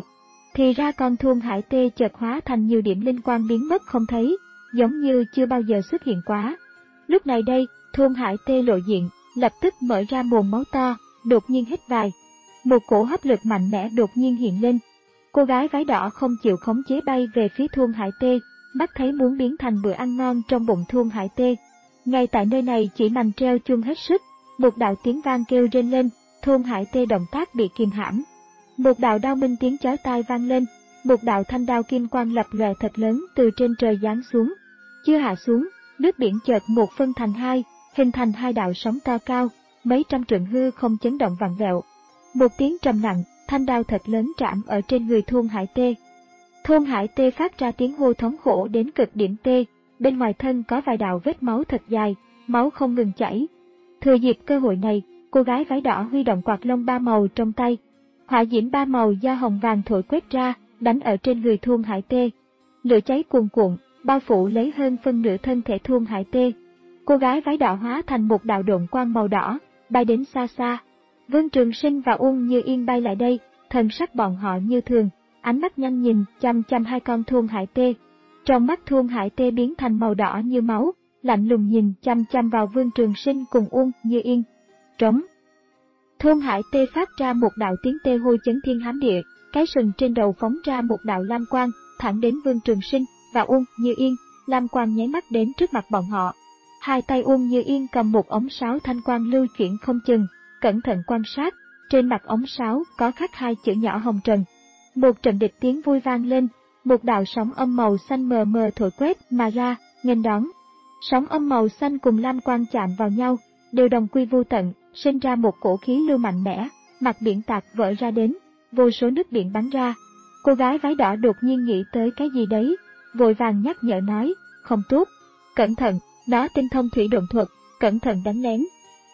Speaker 1: Thì ra con Thuôn Hải Tê chợt hóa thành nhiều điểm linh quang biến mất không thấy, giống như chưa bao giờ xuất hiện quá. Lúc này đây, Thuôn Hải Tê lộ diện, lập tức mở ra mồm máu to, đột nhiên hít vài. Một cổ hấp lực mạnh mẽ đột nhiên hiện lên. Cô gái váy đỏ không chịu khống chế bay về phía Thuôn Hải Tê, mắt thấy muốn biến thành bữa ăn ngon trong bụng Thuôn Hải Tê. Ngay tại nơi này chỉ mành treo chuông hết sức, một đạo tiếng vang kêu rên lên, Thuôn Hải Tê động tác bị kìm hãm. Một đạo đao minh tiếng chói tai vang lên, một đạo thanh đao kim quang lập lòe thật lớn từ trên trời giáng xuống. Chưa hạ xuống, nước biển chợt một phân thành hai, hình thành hai đạo sóng to cao, mấy trăm trượng hư không chấn động vặn vẹo. Một tiếng trầm nặng, thanh đao thật lớn chạm ở trên người Thuôn Hải Tê. Thuôn Hải Tê phát ra tiếng hô thống khổ đến cực điểm tê, bên ngoài thân có vài đạo vết máu thật dài, máu không ngừng chảy. Thừa dịp cơ hội này, cô gái váy đỏ huy động quạt lông ba màu trong tay. Hỏa diễm ba màu do hồng vàng thổi quét ra, đánh ở trên người Thuôn Hải Tê. Lửa cháy cuồn cuộn, bao phủ lấy hơn phân nửa thân thể Thuôn Hải Tê. Cô gái váy đỏ hóa thành một đạo độn quang màu đỏ, bay đến xa xa. Vương Trường Sinh và Uông Như Yên bay lại đây, thần sắc bọn họ như thường, ánh mắt nhanh nhìn chăm chăm hai con Thuôn Hải Tê. Trong mắt Thuôn Hải Tê biến thành màu đỏ như máu, lạnh lùng nhìn chăm chăm vào Vương Trường Sinh cùng Uông Như Yên. Trống. Thuôn Hải Tê phát ra một đạo tiếng tê hô chấn thiên hám địa, cái sừng trên đầu phóng ra một đạo lam quang, thẳng đến Vương Trường Sinh và Uông Như Yên. Lam quang nháy mắt đến trước mặt bọn họ. Hai tay Uông Như Yên cầm một ống sáo thanh quang lưu chuyển không chừng, cẩn thận quan sát, trên mặt ống sáo có khắc hai chữ nhỏ hồng trần. Một trận địch tiếng vui vang lên, một đạo sóng âm màu xanh mờ mờ thổi quét mà ra, nghênh đón. Sóng âm màu xanh cùng lam quang chạm vào nhau, đều đồng quy vô tận, sinh ra một cổ khí lưu mạnh mẽ, mặt biển tạc vỡ ra đến, vô số nước biển bắn ra. Cô gái váy đỏ đột nhiên nghĩ tới cái gì đấy, vội vàng nhắc nhở nói, không tốt, cẩn thận, nó tinh thông thủy độn thuật, cẩn thận đánh lén.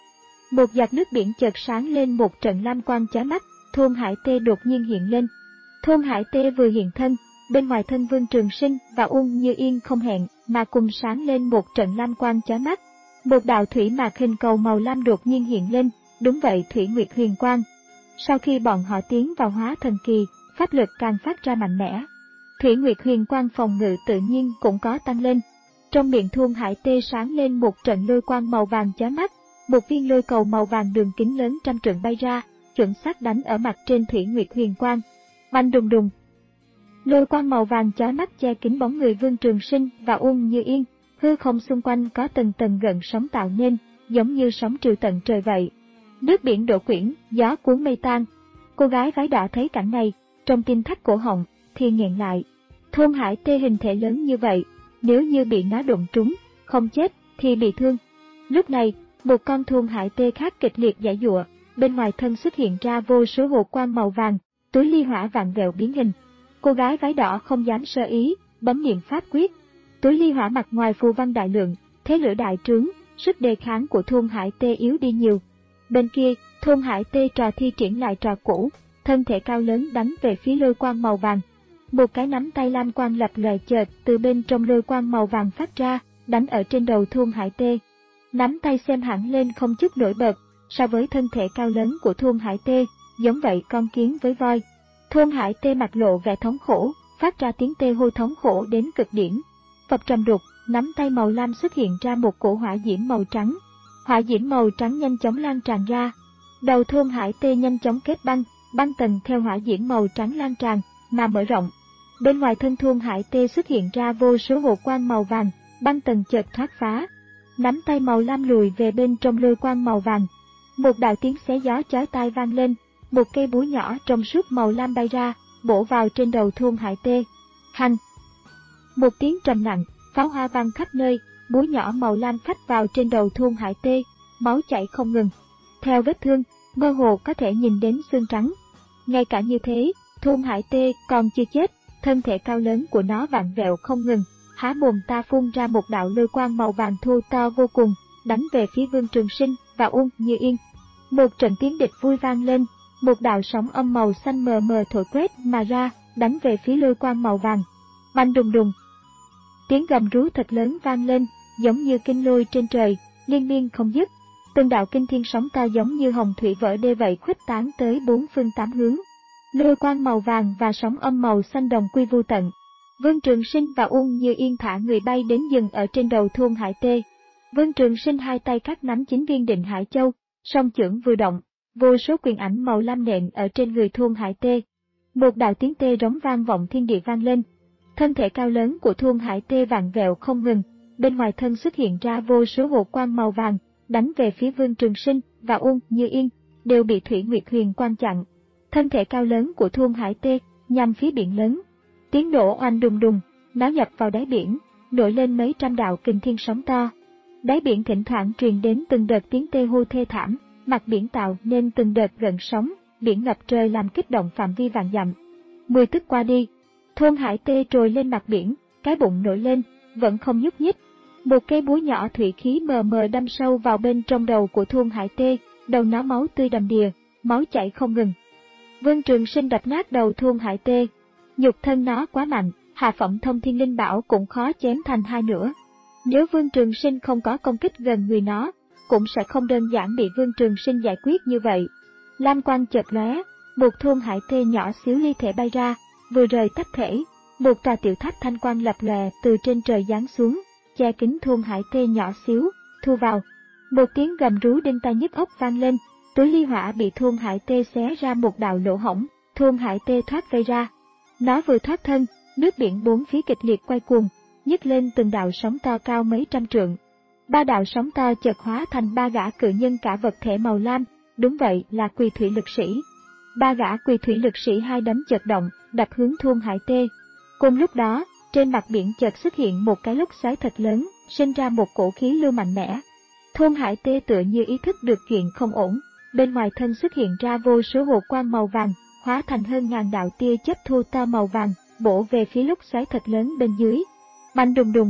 Speaker 1: Một giọt nước biển chợt sáng lên một trận lam quang chói mắt, Thuôn Hải Tê đột nhiên hiện lên. Thuôn Hải Tê vừa hiện thân, bên ngoài thân Vương Trường Sinh và Uông Như Yên không hẹn mà cùng sáng lên một trận lam quang chói mắt. Một đạo thủy mạc hình cầu màu lam đột nhiên hiện lên, đúng vậy, Thủy Nguyệt Huyền Quang. Sau khi bọn họ tiến vào hóa thần kỳ, pháp lực càng phát ra mạnh mẽ. Thủy Nguyệt Huyền Quang phòng ngự tự nhiên cũng có tăng lên. Trong miệng Thuôn Hải Tê sáng lên một trận lôi quang màu vàng chói mắt, một viên lôi cầu màu vàng đường kính lớn trăm trượng bay ra, chuẩn xác đánh ở mặt trên Thủy Nguyệt Huyền Quang. Oanh đùng đùng. Lôi quang màu vàng chói mắt che kín bóng người Vương Trường Sinh và Uông Như Yên, hư không xung quanh có từng tầng gợn sóng tạo nên, giống như sóng triều tận trời vậy. Nước biển đổ quyển, gió cuốn mây tan. Cô gái váy đỏ thấy cảnh này, trong tim thắt cổ họng, thì nghẹn lại. Thuôn Hải Tê hình thể lớn như vậy, nếu như bị nó đụng trúng, không chết, thì bị thương. Lúc này, một con Thuôn Hải Tê khác kịch liệt giãy giụa, bên ngoài thân xuất hiện ra vô số hồ quang màu vàng, túi ly hỏa vạn vẹo biến hình. Cô gái váy đỏ không dám sơ ý, bấm niệm pháp quyết. Túi ly hỏa mặt ngoài phù văn đại lượng, thế lửa đại trướng, sức đề kháng của Thuôn Hải Tê yếu đi nhiều. Bên kia, Thuôn Hải Tê trò thi triển lại trò cũ, thân thể cao lớn đánh về phía lôi quang màu vàng. Một cái nắm tay lam quang lập lòe chợt từ bên trong lôi quang màu vàng phát ra, đánh ở trên đầu Thuôn Hải Tê. Nắm tay xem hẳn lên không chút nổi bật, so với thân thể cao lớn của Thuôn Hải Tê, giống vậy con kiến với voi. Thuôn Hải Tê mặt lộ vẻ thống khổ, phát ra tiếng tê hô thống khổ đến cực điểm. Phập trầm đục, nắm tay màu lam xuất hiện ra một cổ hỏa diễm màu trắng. Hỏa diễm màu trắng nhanh chóng lan tràn ra. Đầu Thuôn Hải Tê nhanh chóng kết băng, băng tầng theo hỏa diễm màu trắng lan tràn mà mở rộng. Bên ngoài thân Thuôn Hải Tê xuất hiện ra vô số hồ quang màu vàng, băng tầng chợt thoát phá. Nắm tay màu lam lùi về bên trong lôi quang màu vàng. Một đạo tiếng xé gió chói tai vang lên, một cây búa nhỏ trong suốt màu lam bay ra, bổ vào trên đầu Thuôn Hải Tê. Hành! Một tiếng trầm nặng, pháo hoa vang khắp nơi, búa nhỏ màu lam phách vào trên đầu Thuôn Hải Tê, máu chảy không ngừng. Theo vết thương, mơ hồ có thể nhìn đến xương trắng. Ngay cả như thế, Thuôn Hải Tê còn chưa chết, thân thể cao lớn của nó vặn vẹo không ngừng, há mồm ta phun ra một đạo lôi quang màu vàng thô to vô cùng, đánh về phía Vương Trường Sinh và Uông Như Yên. Một trận tiếng địch vui vang lên, một đạo sóng âm màu xanh mờ mờ thổi quét mà ra, đánh về phía lôi quang màu vàng. Oanh đùng đùng. Tiếng gầm rú thật lớn vang lên, giống như kinh lôi trên trời, liên miên không dứt. Từng đạo kinh thiên sóng to giống như hồng thủy vỡ đê vậy khuếch tán tới bốn phương tám hướng. lôi quang màu vàng và sóng âm màu xanh đồng quy vô tận. Vương Trường Sinh và Uông Như Yên thả người bay đến dừng ở trên đầu thôn Hải Tê. Vương Trường Sinh hai tay cắt nắm chín viên Định Hải Châu, song chưởng vừa động, vô số quyền ảnh màu lam nện ở trên người thôn Hải Tê. Một đạo tiếng tê rống vang vọng thiên địa vang lên. Thân thể cao lớn của thôn Hải Tê vặn vẹo không ngừng, bên ngoài thân xuất hiện ra vô số hồ quang màu vàng, đánh về phía Vương Trường Sinh và Uông Như Yên, đều bị Thủy Nguyệt Huyền Quang chặn. Thân thể cao lớn của thôn Hải Tê nhằm phía biển lớn. Tiếng nổ oanh đùng đùng, nó nhập vào đáy biển, nổi lên mấy trăm đạo kình thiên sóng to. Đáy biển thỉnh thoảng truyền đến từng đợt tiếng tê hô thê thảm, mặt biển tạo nên từng đợt gợn sóng, biển ngập trời làm kích động phạm vi vạn dặm. Mười tức qua đi, thôn Hải Tê trồi lên mặt biển, cái bụng nổi lên, vẫn không nhúc nhích. Một cây búa nhỏ thủy khí mờ mờ đâm sâu vào bên trong đầu của thôn Hải Tê, đầu nó máu tươi đầm đìa, máu chảy không ngừng. Vương Trường Sinh đập nát đầu thôn Hải Tê. Nhục thân nó quá mạnh, hạ phẩm thông thiên linh bảo cũng khó chém thành hai nửa. Nếu Vương Trường Sinh không có công kích gần người nó, cũng sẽ không đơn giản bị Vương Trường Sinh giải quyết như vậy. Lam quang chợt lóe, một thôn Hải Tê nhỏ xíu ly thể bay ra, vừa rời tách thể, một tòa tiểu tháp thanh quang lập lòe từ trên trời giáng xuống, che kín thôn Hải Tê nhỏ xíu, thu vào. Một tiếng gầm rú đinh tai nhức óc vang lên, túi ly hỏa bị thôn Hải Tê xé ra một đạo lỗ hổng, thôn Hải Tê thoát vây ra. Nó vừa thoát thân, nước biển bốn phía kịch liệt quay cuồng, nhấc lên từng đạo sóng to cao mấy trăm trượng. Ba đạo sóng to chợt hóa thành ba gã cự nhân cả vật thể màu lam, đúng vậy là Quỳ Thủy Lực Sĩ. Ba gã Quỳ Thủy Lực Sĩ hai đấm chợt động, đập hướng thôn Hải Tê. Cùng lúc đó, trên mặt biển chợt xuất hiện một cái lốc xoáy thật lớn, sinh ra một cổ khí lưu mạnh mẽ. Thôn Hải Tê tựa như ý thức được chuyện không ổn, bên ngoài thân xuất hiện ra vô số hồ quang màu vàng, hóa thành hơn ngàn đạo tia chớp thô to màu vàng, bổ về phía lốc xoáy thật lớn bên dưới. Bành đùng đùng,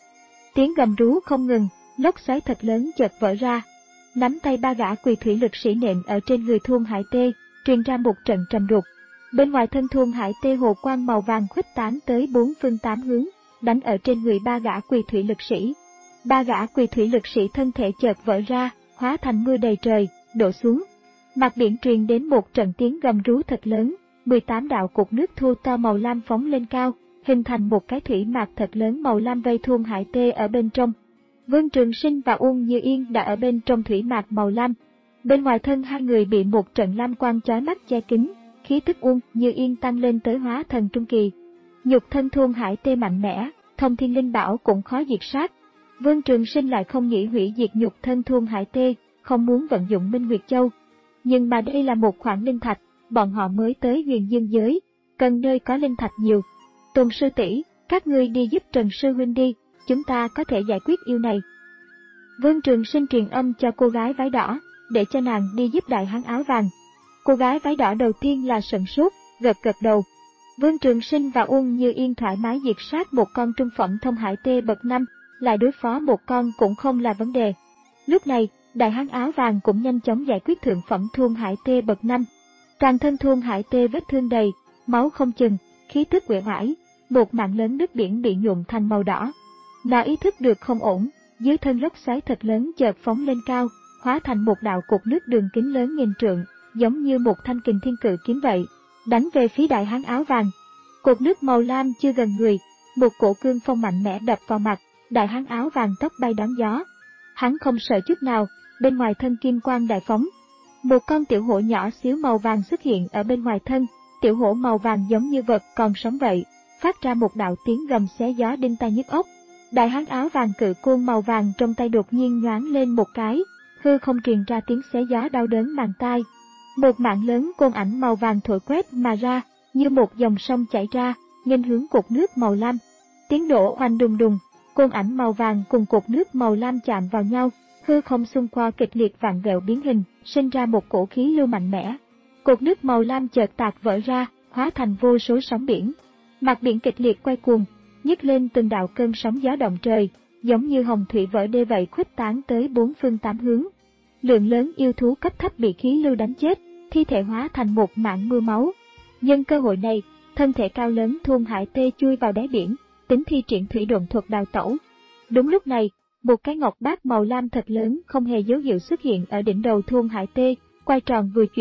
Speaker 1: tiếng gầm rú không ngừng, lốc xoáy thật lớn chợt vỡ ra. Nắm tay ba gã Quỳ Thủy Lực Sĩ nện ở trên người thôn Hải Tê, truyền ra một trận trầm đục. Bên ngoài thân thôn Hải Tê hồ quang màu vàng khuếch tán tới bốn phương tám hướng, đánh ở trên người ba gã Quỳ Thủy Lực Sĩ. Ba gã Quỳ Thủy Lực Sĩ thân thể chợt vỡ ra, hóa thành mưa đầy trời, đổ xuống. Mặt biển truyền đến một trận tiếng gầm rú thật lớn, mười tám đạo cục nước thô to màu lam phóng lên cao, hình thành một cái thủy mạc thật lớn màu lam vây thôn Hải Tê ở bên trong. Vương Trường Sinh và Uông Như Yên đã ở bên trong thủy mạc màu lam. Bên ngoài thân hai người bị một trận lam quang chói mắt che kín, khí tức Uông Như Yên tăng lên tới hóa thần trung kỳ. Nhục thân thôn Hải Tê mạnh mẽ, thông thiên linh bảo cũng khó diệt sát. Vương Trường Sinh lại không nghĩ hủy diệt nhục thân thôn Hải Tê, không muốn vận dụng Minh Nguyệt Châu. Nhưng mà đây là một khoản linh thạch, bọn họ mới tới Huyền Dương giới, cần nơi có linh thạch nhiều. Tôn sư tỷ, các ngươi đi giúp Trần sư huynh đi, chúng ta có thể giải quyết yêu này. Vương Trường Sinh truyền âm cho cô gái váy đỏ, để cho nàng đi giúp đại hán áo vàng. Cô gái váy đỏ đầu tiên là sửng sốt, gật gật đầu. Vương Trường Sinh và Uông Như Yên thoải mái diệt sát một con trung phẩm thông Hải Tê bậc năm, lại đối phó một con cũng không là vấn đề. Lúc này, đại hán áo vàng cũng nhanh chóng giải quyết thượng phẩm thôn Hải Tê bậc năm. Toàn thân thôn Hải Tê vết thương đầy, máu không chừng, khí tức uể oải, một mảng lớn nước biển bị nhuộm thành màu đỏ. Nó ý thức được không ổn, dưới thân lốc xoáy thật lớn chợt phóng lên cao, hóa thành một đạo cột nước đường kính lớn nghìn trượng, giống như một thanh kình thiên cự kiếm vậy, đánh về phía đại hán áo vàng. Cột nước màu lam chưa gần người, một cổ cương phong mạnh mẽ đập vào mặt, đại hán áo vàng tóc bay đón gió. Hắn không sợ chút nào, bên ngoài thân kim quang đại phóng. Một con tiểu hổ nhỏ xíu màu vàng xuất hiện ở bên ngoài thân, tiểu hổ màu vàng giống như vật còn sống vậy, phát ra một đạo tiếng gầm xé gió đinh tai nhức óc. Đại hán áo vàng cự côn màu vàng trong tay đột nhiên nhoáng lên một cái, hư không truyền ra tiếng xé gió đau đớn màng tai. Một mảng lớn côn ảnh màu vàng thổi quét mà ra, như một dòng sông chảy ra, nghênh hướng cột nước màu lam. Tiếng nổ oanh đùng đùng, côn ảnh màu vàng cùng cột nước màu lam chạm vào nhau, hư không xung quanh kịch liệt vặn vẹo biến hình, sinh ra một cổ khí lưu mạnh mẽ. Cột nước màu lam chợt tạc vỡ ra, hóa thành vô số sóng biển. Mặt biển kịch liệt quay cuồng, nhấc lên từng đạo cơn sóng gió động trời, giống như hồng thủy vỡ đê vậy khuếch tán tới bốn phương tám hướng. Lượng lớn yêu thú cấp thấp bị khí lưu đánh chết, thi thể hóa thành một mảng mưa máu. Nhân cơ hội này, thân thể cao lớn thôn Hải Tê chui vào đáy biển, tính thi triển thủy độn thuật đào tẩu. Đúng lúc này, một cái ngọc bát màu lam thật lớn không hề dấu hiệu xuất hiện ở đỉnh đầu thôn Hải Tê, quay tròn vừa chuyển,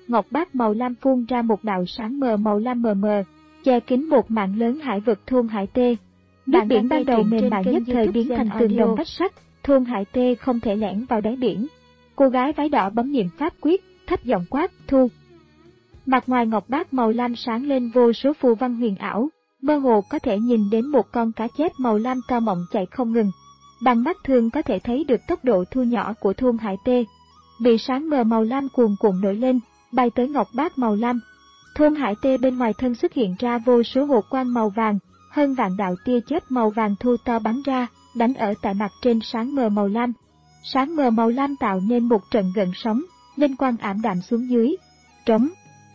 Speaker 1: ngọc bát màu lam phun ra một đạo sáng mờ màu lam mờ mờ, che kín một mảng lớn hải vực thôn Hải Tê. Nước biển ban đầu mềm mại nhất thời biến thành tường đồng vách sắt, thôn Hải Tê không thể lẻn vào đáy biển. Cô gái váy đỏ bấm niệm pháp quyết, thấp giọng quát, thu. Mặt ngoài ngọc bát màu lam sáng lên vô số phù văn huyền ảo, mơ hồ có thể nhìn đến một con cá chép màu lam cao mọng chạy không ngừng. Bằng mắt thường có thể thấy được tốc độ thu nhỏ của thôn Hải Tê. Bị sáng mờ màu lam cuồn cuộn nổi lên, bay tới ngọc bát màu lam. Thôn Hải Tê bên ngoài thân xuất hiện ra vô số hồ quang màu vàng, hơn vạn đạo tia chớp màu vàng thu to bắn ra, đánh ở tại mặt trên sáng mờ màu lam. Sáng mờ màu lam tạo nên một trận gợn sóng, linh quang ảm đạm xuống dưới. Trống.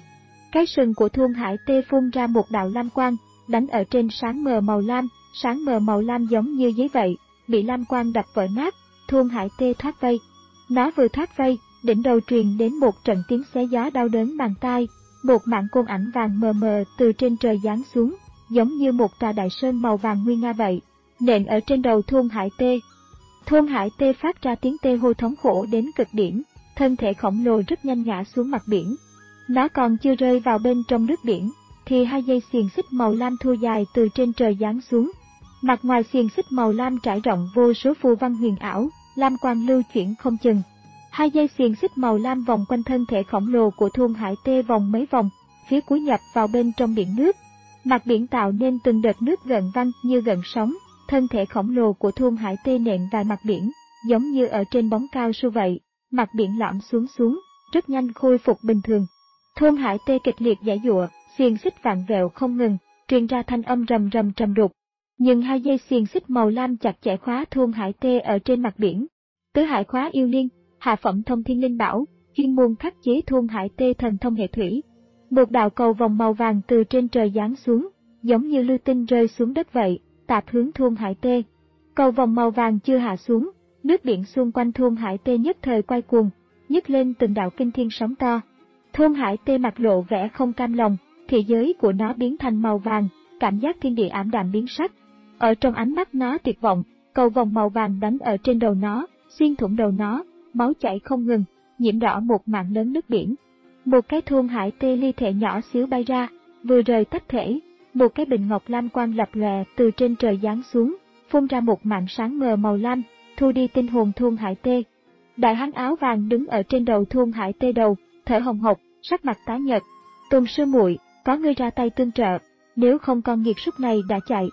Speaker 1: Cái sừng của thôn Hải Tê phun ra một đạo lam quang, đánh ở trên sáng mờ màu lam, sáng mờ màu lam giống như giấy vậy, bị lam quang đập vỡ nát, thôn Hải Tê thoát vây. Nó vừa thoát vây, đỉnh đầu truyền đến một trận tiếng xé gió đau đớn màng tai, một mảng côn ảnh vàng mờ mờ từ trên trời giáng xuống, giống như một tòa đại sơn màu vàng nguy nga vậy, nện ở trên đầu thôn Hải Tê. Thôn Hải Tê phát ra tiếng tê hô thống khổ đến cực điểm, thân thể khổng lồ rất nhanh ngã xuống mặt biển. Nó còn chưa rơi vào bên trong nước biển, thì hai dây xiềng xích màu lam thu dài từ trên trời giáng xuống. Mặt ngoài xiềng xích màu lam trải rộng vô số phù văn huyền ảo, lam quang lưu chuyển không chừng. Hai dây xiềng xích màu lam vòng quanh thân thể khổng lồ của thôn Hải Tê vòng mấy vòng, phía cuối nhập vào bên trong biển nước. Mặt biển tạo nên từng đợt nước gợn văng như gợn sóng, thân thể khổng lồ của thôn Hải Tê nện vào mặt biển, giống như ở trên bóng cao su vậy, mặt biển lõm xuống xuống, rất nhanh khôi phục bình thường. Thôn Hải Tê kịch liệt giãy giụa, xiềng xích vặn vẹo không ngừng, truyền ra thanh âm rầm rầm trầm đục. Nhưng hai dây xiềng xích màu lam chặt chẽ khóa thôn Hải Tê ở trên mặt biển. Tứ Hải khóa yêu liên, hạ phẩm thông thiên linh bảo, chuyên môn khắc chế thôn Hải Tê thần thông hệ thủy. Một đạo cầu vòng màu vàng từ trên trời giáng xuống, giống như lưu tinh rơi xuống đất vậy, tạt hướng thôn Hải Tê. Cầu vòng màu vàng chưa hạ xuống, nước biển xung quanh thôn Hải Tê nhất thời quay cuồng, nhấc lên từng đạo kinh thiên sóng to. Thôn Hải Tê mặt lộ vẻ không cam lòng, thị giới của nó biến thành màu vàng, cảm giác thiên địa ảm đạm biến sắc. Ở trong ánh mắt nó tuyệt vọng, cầu vòng màu vàng đánh ở trên đầu nó, xuyên thủng đầu nó, máu chảy không ngừng, nhiễm đỏ một mảng lớn nước biển. Một cái thôn Hải Tê ly thể nhỏ xíu bay ra, vừa rời tách thể, một cái bình ngọc lam quang lập lòe từ trên trời giáng xuống, phun ra một mảng sáng mờ màu lam, thu đi tinh hồn thôn Hải Tê. Đại hán áo vàng đứng ở trên đầu thôn Hải Tê đầu, thở hồng hộc, sắc mặt tái nhợt. Tôn sư muội, có ngươi ra tay tương trợ, nếu không con nghiệt súc này đã chạy.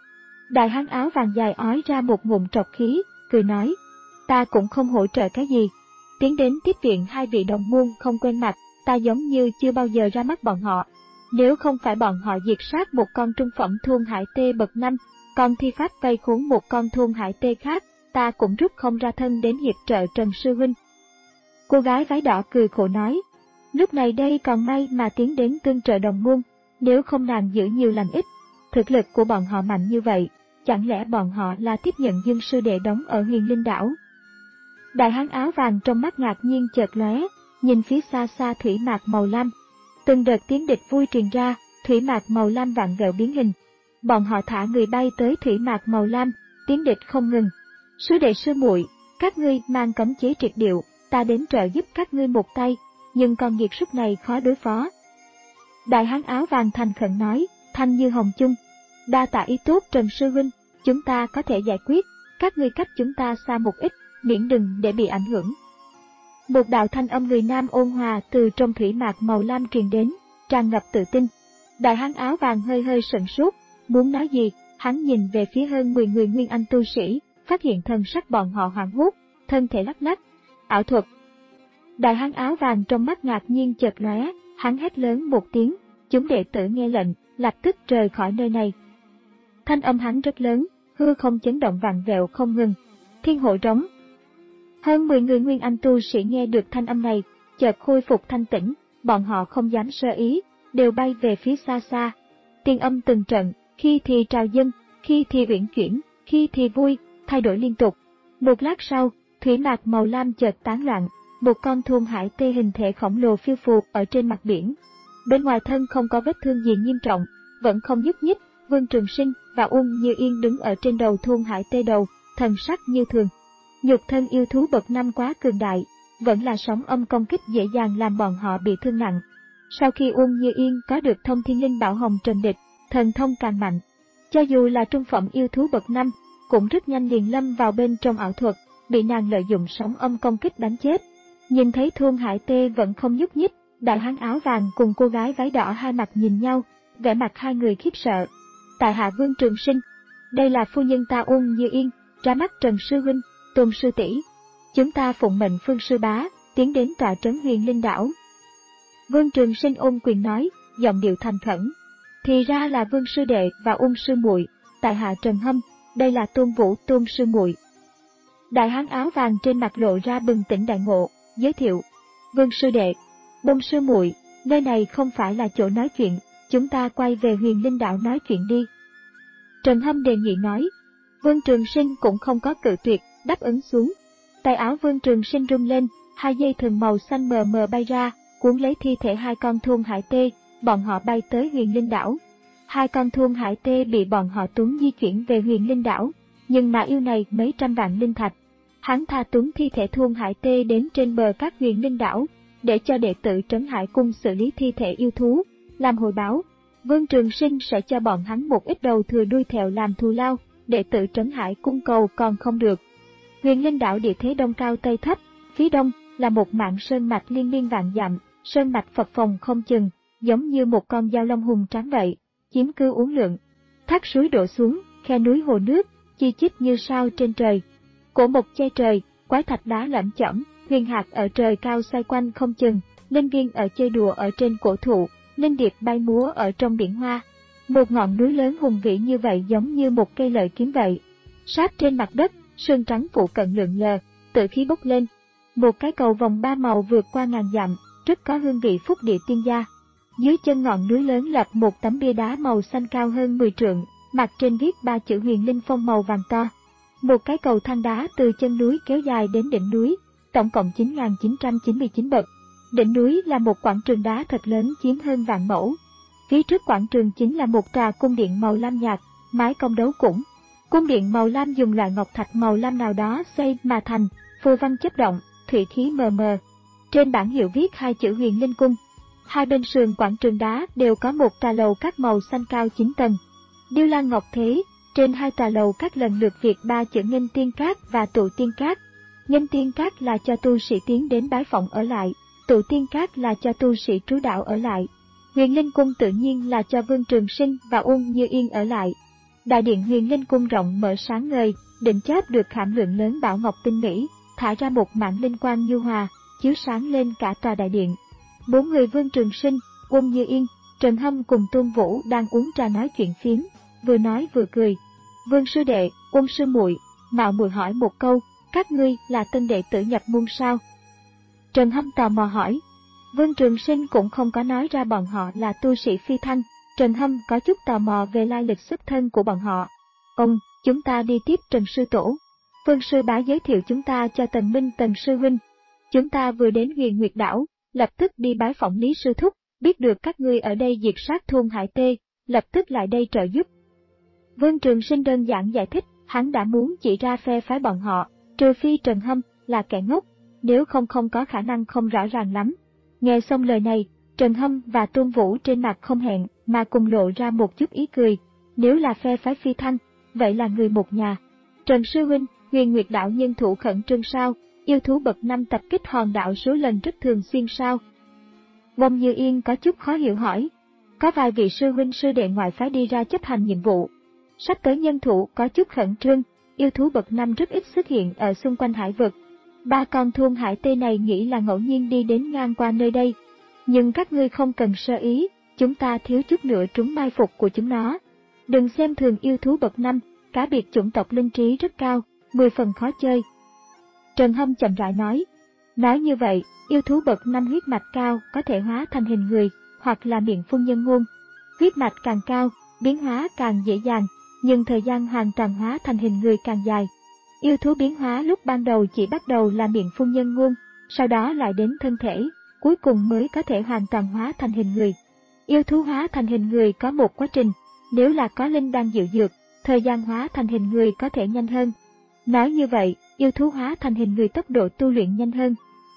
Speaker 1: Đại hán áo vàng dài ói ra một ngụm trọc khí, cười nói, ta cũng không hỗ trợ cái gì. Tiến đến tiếp viện hai vị đồng môn không quen mặt, ta giống như chưa bao giờ ra mắt bọn họ. Nếu không phải bọn họ diệt sát một con trung phẩm thôn Hải Tê bậc năm, còn thi pháp vây khốn một con thôn Hải Tê khác, ta cũng rút không ra thân đến hiệp trợ Trần sư huynh. Cô gái váy đỏ cười khổ nói, lúc này đây còn may mà tiến đến tương trợ đồng môn, nếu không nàng giữ nhiều lành ít. Thực lực của bọn họ mạnh như vậy, chẳng lẽ bọn họ là tiếp nhận Dương sư đệ đóng ở Huyền Linh đảo? Đại hán áo vàng trong mắt ngạc nhiên chợt lóe, nhìn phía xa xa thủy mạc màu lam. Từng đợt tiếng địch vui truyền ra, thủy mạc màu lam vặn vẹo biến hình. Bọn họ thả người bay tới thủy mạc màu lam, tiếng địch không ngừng. Sư đệ sư muội, các ngươi mang cấm chế triệt điệu, ta đến trợ giúp các ngươi một tay, nhưng con nghiệt súc này khó đối phó. Đại hán áo vàng thành khẩn nói, thanh như hồng chung, đa tạ ý tốt Trần sư huynh, chúng ta có thể giải quyết, các ngươi cách chúng ta xa một ít, miễn đừng để bị ảnh hưởng. Một đạo thanh âm người nam ôn hòa từ trong thủy mạc màu lam truyền đến, tràn ngập tự tin. Đại hán áo vàng hơi hơi sững sốt, muốn nói gì, hắn nhìn về phía hơn mười người nguyên anh tu sĩ, phát hiện thân sắc bọn họ hoảng hốt, thân thể lắc lắc. Ảo thuật. Đại hán áo vàng trong mắt ngạc nhiên chợt lóe, hắn hét lớn một tiếng, chúng đệ tử nghe lệnh, lập tức rời khỏi nơi này. Thanh âm hắn rất lớn, hư không chấn động vặn vẹo không ngừng. Thiên hộ trống. Hơn mười người nguyên anh tu sĩ nghe được thanh âm này, chợt khôi phục thanh tĩnh, bọn họ không dám sơ ý, đều bay về phía xa xa. Tiên âm từng trận, khi thì trào dâng, khi thì uyển chuyển, khi thì vui, thay đổi liên tục. Một lát sau, thủy mạc màu lam chợt tán loạn, một con thôn Hải Tê hình thể khổng lồ phiêu phù ở trên mặt biển. Bên ngoài thân không có vết thương gì nghiêm trọng, vẫn không nhúc nhích. Vương Trường Sinh và Uông Như Yên đứng ở trên đầu thôn Hải Tê đầu, thần sắc như thường. Nhục thân yêu thú bậc năm quá cường đại, vẫn là sóng âm công kích dễ dàng làm bọn họ bị thương nặng. Sau khi Uông Như Yên có được thông thiên linh bảo hồng trần địch, thần thông càng mạnh. Cho dù là trung phẩm yêu thú bậc năm, cũng rất nhanh liền lâm vào bên trong ảo thuật, bị nàng lợi dụng sóng âm công kích đánh chết. Nhìn thấy Thôn Hải Tê vẫn không nhúc nhích, đại hán áo vàng cùng cô gái váy đỏ hai mặt nhìn nhau, vẻ mặt hai người khiếp sợ. Tại hạ Vương Trường Sinh, đây là phu nhân ta Uông Như Yên, ra mắt Trần sư huynh, Tôn sư tỷ. Chúng ta phụng mệnh Phương sư bá, tiến đến tọa trấn Huyền Linh đảo. Vương Trường Sinh ôm quyền nói, giọng điệu thành khẩn. Thì ra là Vương sư đệ và Uông sư muội, tại hạ Trần Hâm, đây là Tôn Vũ, Tôn sư muội. Đại hán áo vàng trên mặt lộ ra bừng tỉnh đại ngộ, giới thiệu. Vương sư đệ, Bông sư muội, nơi này không phải là chỗ nói chuyện, chúng ta quay về Huyền Linh đảo nói chuyện đi. Trần Hâm đề nghị nói. Vương Trường Sinh cũng không có cự tuyệt, đáp ứng xuống. Tay áo Vương Trường Sinh rung lên, hai dây thừng màu xanh mờ mờ bay ra, cuốn lấy thi thể hai con Thôn Hải Tê, bọn họ bay tới Huyền Linh đảo. Hai con Thôn Hải Tê bị bọn họ Tuấn di chuyển về Huyền Linh đảo, nhưng mà yêu này mấy trăm vạn linh thạch. Hắn tha Tuấn thi thể Thôn Hải Tê đến trên bờ các Huyền Linh đảo, để cho đệ tử Trấn Hải Cung xử lý thi thể yêu thú, làm hồi báo. Vương Trường Sinh sẽ cho bọn hắn một ít đầu thừa đuôi thèo làm thù lao, đệ tử Trấn Hải Cung cầu còn không được. Huyền Linh đảo địa thế đông cao tây thấp, phía đông là một mảng sơn mạch liên miên vạn dặm, sơn mạch phập phồng không chừng, giống như một con dao long hùng tráng vậy, chiếm cứ uốn lượn. Thác suối đổ xuống, khe núi hồ nước, chi chít như sao trên trời. Cổ mộc che trời, quái thạch đá lởm chởm, huyền hạt ở trời cao xoay quanh không chừng, linh viên ở chơi đùa ở trên cổ thụ, linh điệp bay múa ở trong biển hoa. Một ngọn núi lớn hùng vĩ như vậy giống như một cây lợi kiếm vậy. Sát trên mặt đất, sương trắng phụ cận lượn lờ, tự khí bốc lên. Một cái cầu vòng ba màu vượt qua ngàn dặm, rất có hương vị phúc địa tiên gia. Dưới chân ngọn núi lớn lập một tấm bia đá màu xanh cao hơn mười trượng, mặt trên viết ba chữ Huyền Linh Phong màu vàng to. Một cái cầu thang đá từ chân núi kéo dài đến đỉnh núi, tổng cộng chín nghìn chín trăm chín mươi chín bậc. Đỉnh núi là một quảng trường đá thật lớn chiếm hơn vạn mẫu. Phía trước quảng trường chính là một tòa cung điện màu lam nhạt, mái cong đấu cũng. Cung điện màu lam dùng loại ngọc thạch màu lam nào đó xây mà thành, phù văn chớp động, thủy khí mờ mờ. Trên bảng hiệu viết hai chữ Huyền Linh Cung. Hai bên sườn quảng trường đá đều có một tòa lầu các màu xanh cao chín tầng. Điêu lan ngọc thế, trên hai tòa lầu các lần lượt viết ba chữ Nghênh Tiên Các và Tụ Tiên Các. Nghênh Tiên Các là cho tu sĩ tiến đến bái phỏng ở lại, Tụ Tiên Các là cho tu sĩ trú đạo ở lại. Huyền Linh Cung tự nhiên là cho Vương Trường Sinh và Uông Như Yên ở lại. Đại điện Huyền Linh Cung rộng mở sáng ngời, đỉnh chóp được khảm lượng lớn bảo ngọc tinh mỹ, thả ra một mảng linh quang nhu hòa, chiếu sáng lên cả tòa đại điện. Bốn người Vương Trường Sinh, Uông Như Yên, Trần Hâm cùng Tôn Vũ đang uống trà nói chuyện phiếm, vừa nói vừa cười. Vương sư đệ, Uông sư muội, mạo muội hỏi một câu, các ngươi là tân đệ tử nhập môn sao? Trần Hâm tò mò hỏi. Vương Trường Sinh cũng không có nói ra bọn họ là tu sĩ phi thăng, Trần Hâm có chút tò mò về lai lịch xuất thân của bọn họ. Ông, chúng ta đi tiếp Trần sư tổ. Vương sư bá giới thiệu chúng ta cho Tần Minh Tần sư huynh. Chúng ta vừa đến Huyền Nguyệt đảo, lập tức đi bái phỏng Lý sư thúc, biết được các ngươi ở đây diệt sát Thôn Hải Tê, lập tức lại đây trợ giúp. Vương Trường Sinh đơn giản giải thích, hắn đã muốn chỉ ra phe phái bọn họ, trừ phi Trần Hâm là kẻ ngốc, nếu không không có khả năng không rõ ràng lắm. Nghe xong lời này, Trần Hâm và Tôn Vũ trên mặt không hẹn mà cùng lộ ra một chút ý cười. Nếu là phe phái phi thăng, vậy là người một nhà. Trần sư huynh, Huyền Nguyệt đảo nhân thủ khẩn trương sao? Yêu thú bậc năm tập kích hòn đảo số lần rất thường xuyên sao? Bông Như Yên có chút khó hiểu hỏi. Có vài vị sư huynh sư đệ ngoại phái đi ra chấp hành nhiệm vụ. Sắp tới nhân thủ có chút khẩn trương, yêu thú bậc năm rất ít xuất hiện ở xung quanh hải vực. Ba con Thôn Hải Tê này nghĩ là ngẫu nhiên đi đến ngang qua nơi đây. Nhưng các ngươi không cần sơ ý, chúng ta thiếu chút nữa trúng mai phục của chúng nó. Đừng xem thường yêu thú bậc năm, cá biệt chủng tộc linh trí rất cao, mười phần khó chơi. Trần Hâm chậm rãi nói. Nói như vậy, yêu thú bậc năm huyết mạch cao có thể hóa thành hình người, hoặc là miệng phun nhân ngôn. Huyết mạch càng cao, biến hóa càng dễ dàng, nhưng thời gian hoàn toàn hóa thành hình người càng dài. Yêu thú biến hóa lúc ban đầu chỉ bắt đầu là miệng phun nhân ngôn, sau đó lại đến thân thể, cuối cùng mới có thể hoàn toàn hóa thành hình người. Yêu thú hóa thành hình người có một quá trình, nếu là có linh đan diệu dược, thời gian hóa thành hình người có thể nhanh hơn. Nói như vậy, yêu thú hóa thành hình người tốc độ tu luyện nhanh hơn.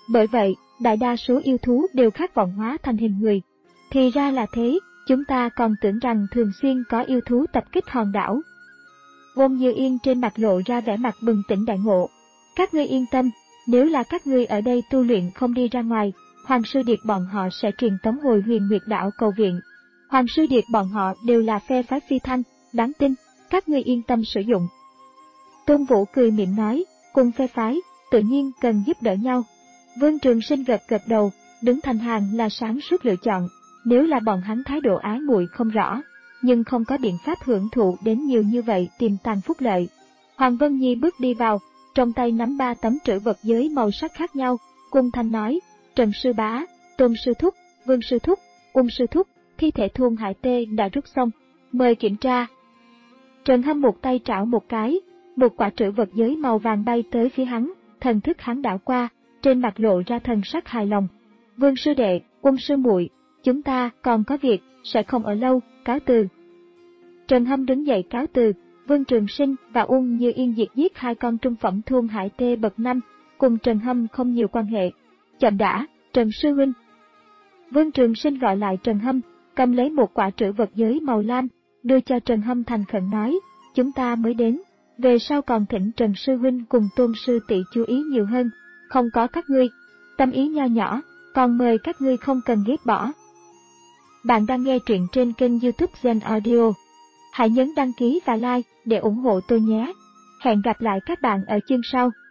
Speaker 1: Bởi vậy, đại đa số yêu thú đều khát vọng hóa thành hình người. Thì ra là thế, chúng ta còn tưởng rằng thường xuyên có yêu thú tập kích hòn đảo. Ôn Như Yên trên mặt lộ ra vẻ mặt bừng tỉnh đại ngộ. Các ngươi yên tâm, nếu là các ngươi ở đây tu luyện không đi ra ngoài, Hoàng Sư Điệt bọn họ sẽ truyền tống hồi Huyền Nguyệt đảo cầu viện. Hoàng Sư Điệt bọn họ đều là phe phái phi thanh, đáng tin, các ngươi yên tâm sử dụng. Tôn Vũ cười mỉm nói, cùng phe phái, tự nhiên cần giúp đỡ nhau. Vương Trường Sinh gật gật đầu, đứng thành hàng là sáng suốt lựa chọn, nếu là bọn hắn thái độ ái muội không rõ, nhưng không có biện pháp hưởng thụ đến nhiều như vậy tiềm tàng phúc lợi. Hoàng Vân Nhi bước đi vào, trong tay nắm ba tấm trữ vật giới màu sắc khác nhau, cung thanh nói, Trần Sư Bá, Tôn Sư Thúc, Vương Sư Thúc, Ung Sư Thúc, thi thể Thôn Hải Tê đã rút xong, mời kiểm tra. Trần Hâm một tay trảo một cái, một quả trữ vật giới màu vàng bay tới phía hắn, thần thức hắn đảo qua, trên mặt lộ ra thần sắc hài lòng. Vương Sư Đệ, Ung Sư Muội, chúng ta còn có việc, sẽ không ở lâu, cáo từ. Trần Hâm đứng dậy cáo từ. Vương Trường Sinh và Ung Như Yên diệt giết hai con trung phẩm Thôn Hải Tê bậc năm, cùng Trần Hâm không nhiều quan hệ. Chậm đã, Trần Sư Huynh. Vương Trường Sinh gọi lại Trần Hâm, cầm lấy một quả trữ vật giới màu lam, đưa cho Trần Hâm thành khẩn nói, chúng ta mới đến, về sau còn thỉnh Trần Sư Huynh cùng Tôn Sư Tỷ chú ý nhiều hơn, không có các ngươi, tâm ý nho nhỏ, còn mời các ngươi không cần ghét bỏ. Bạn đang nghe truyện trên kênh YouTube Zen Audio. Hãy nhấn đăng ký và like để ủng hộ tôi nhé. Hẹn gặp lại các bạn ở chương sau.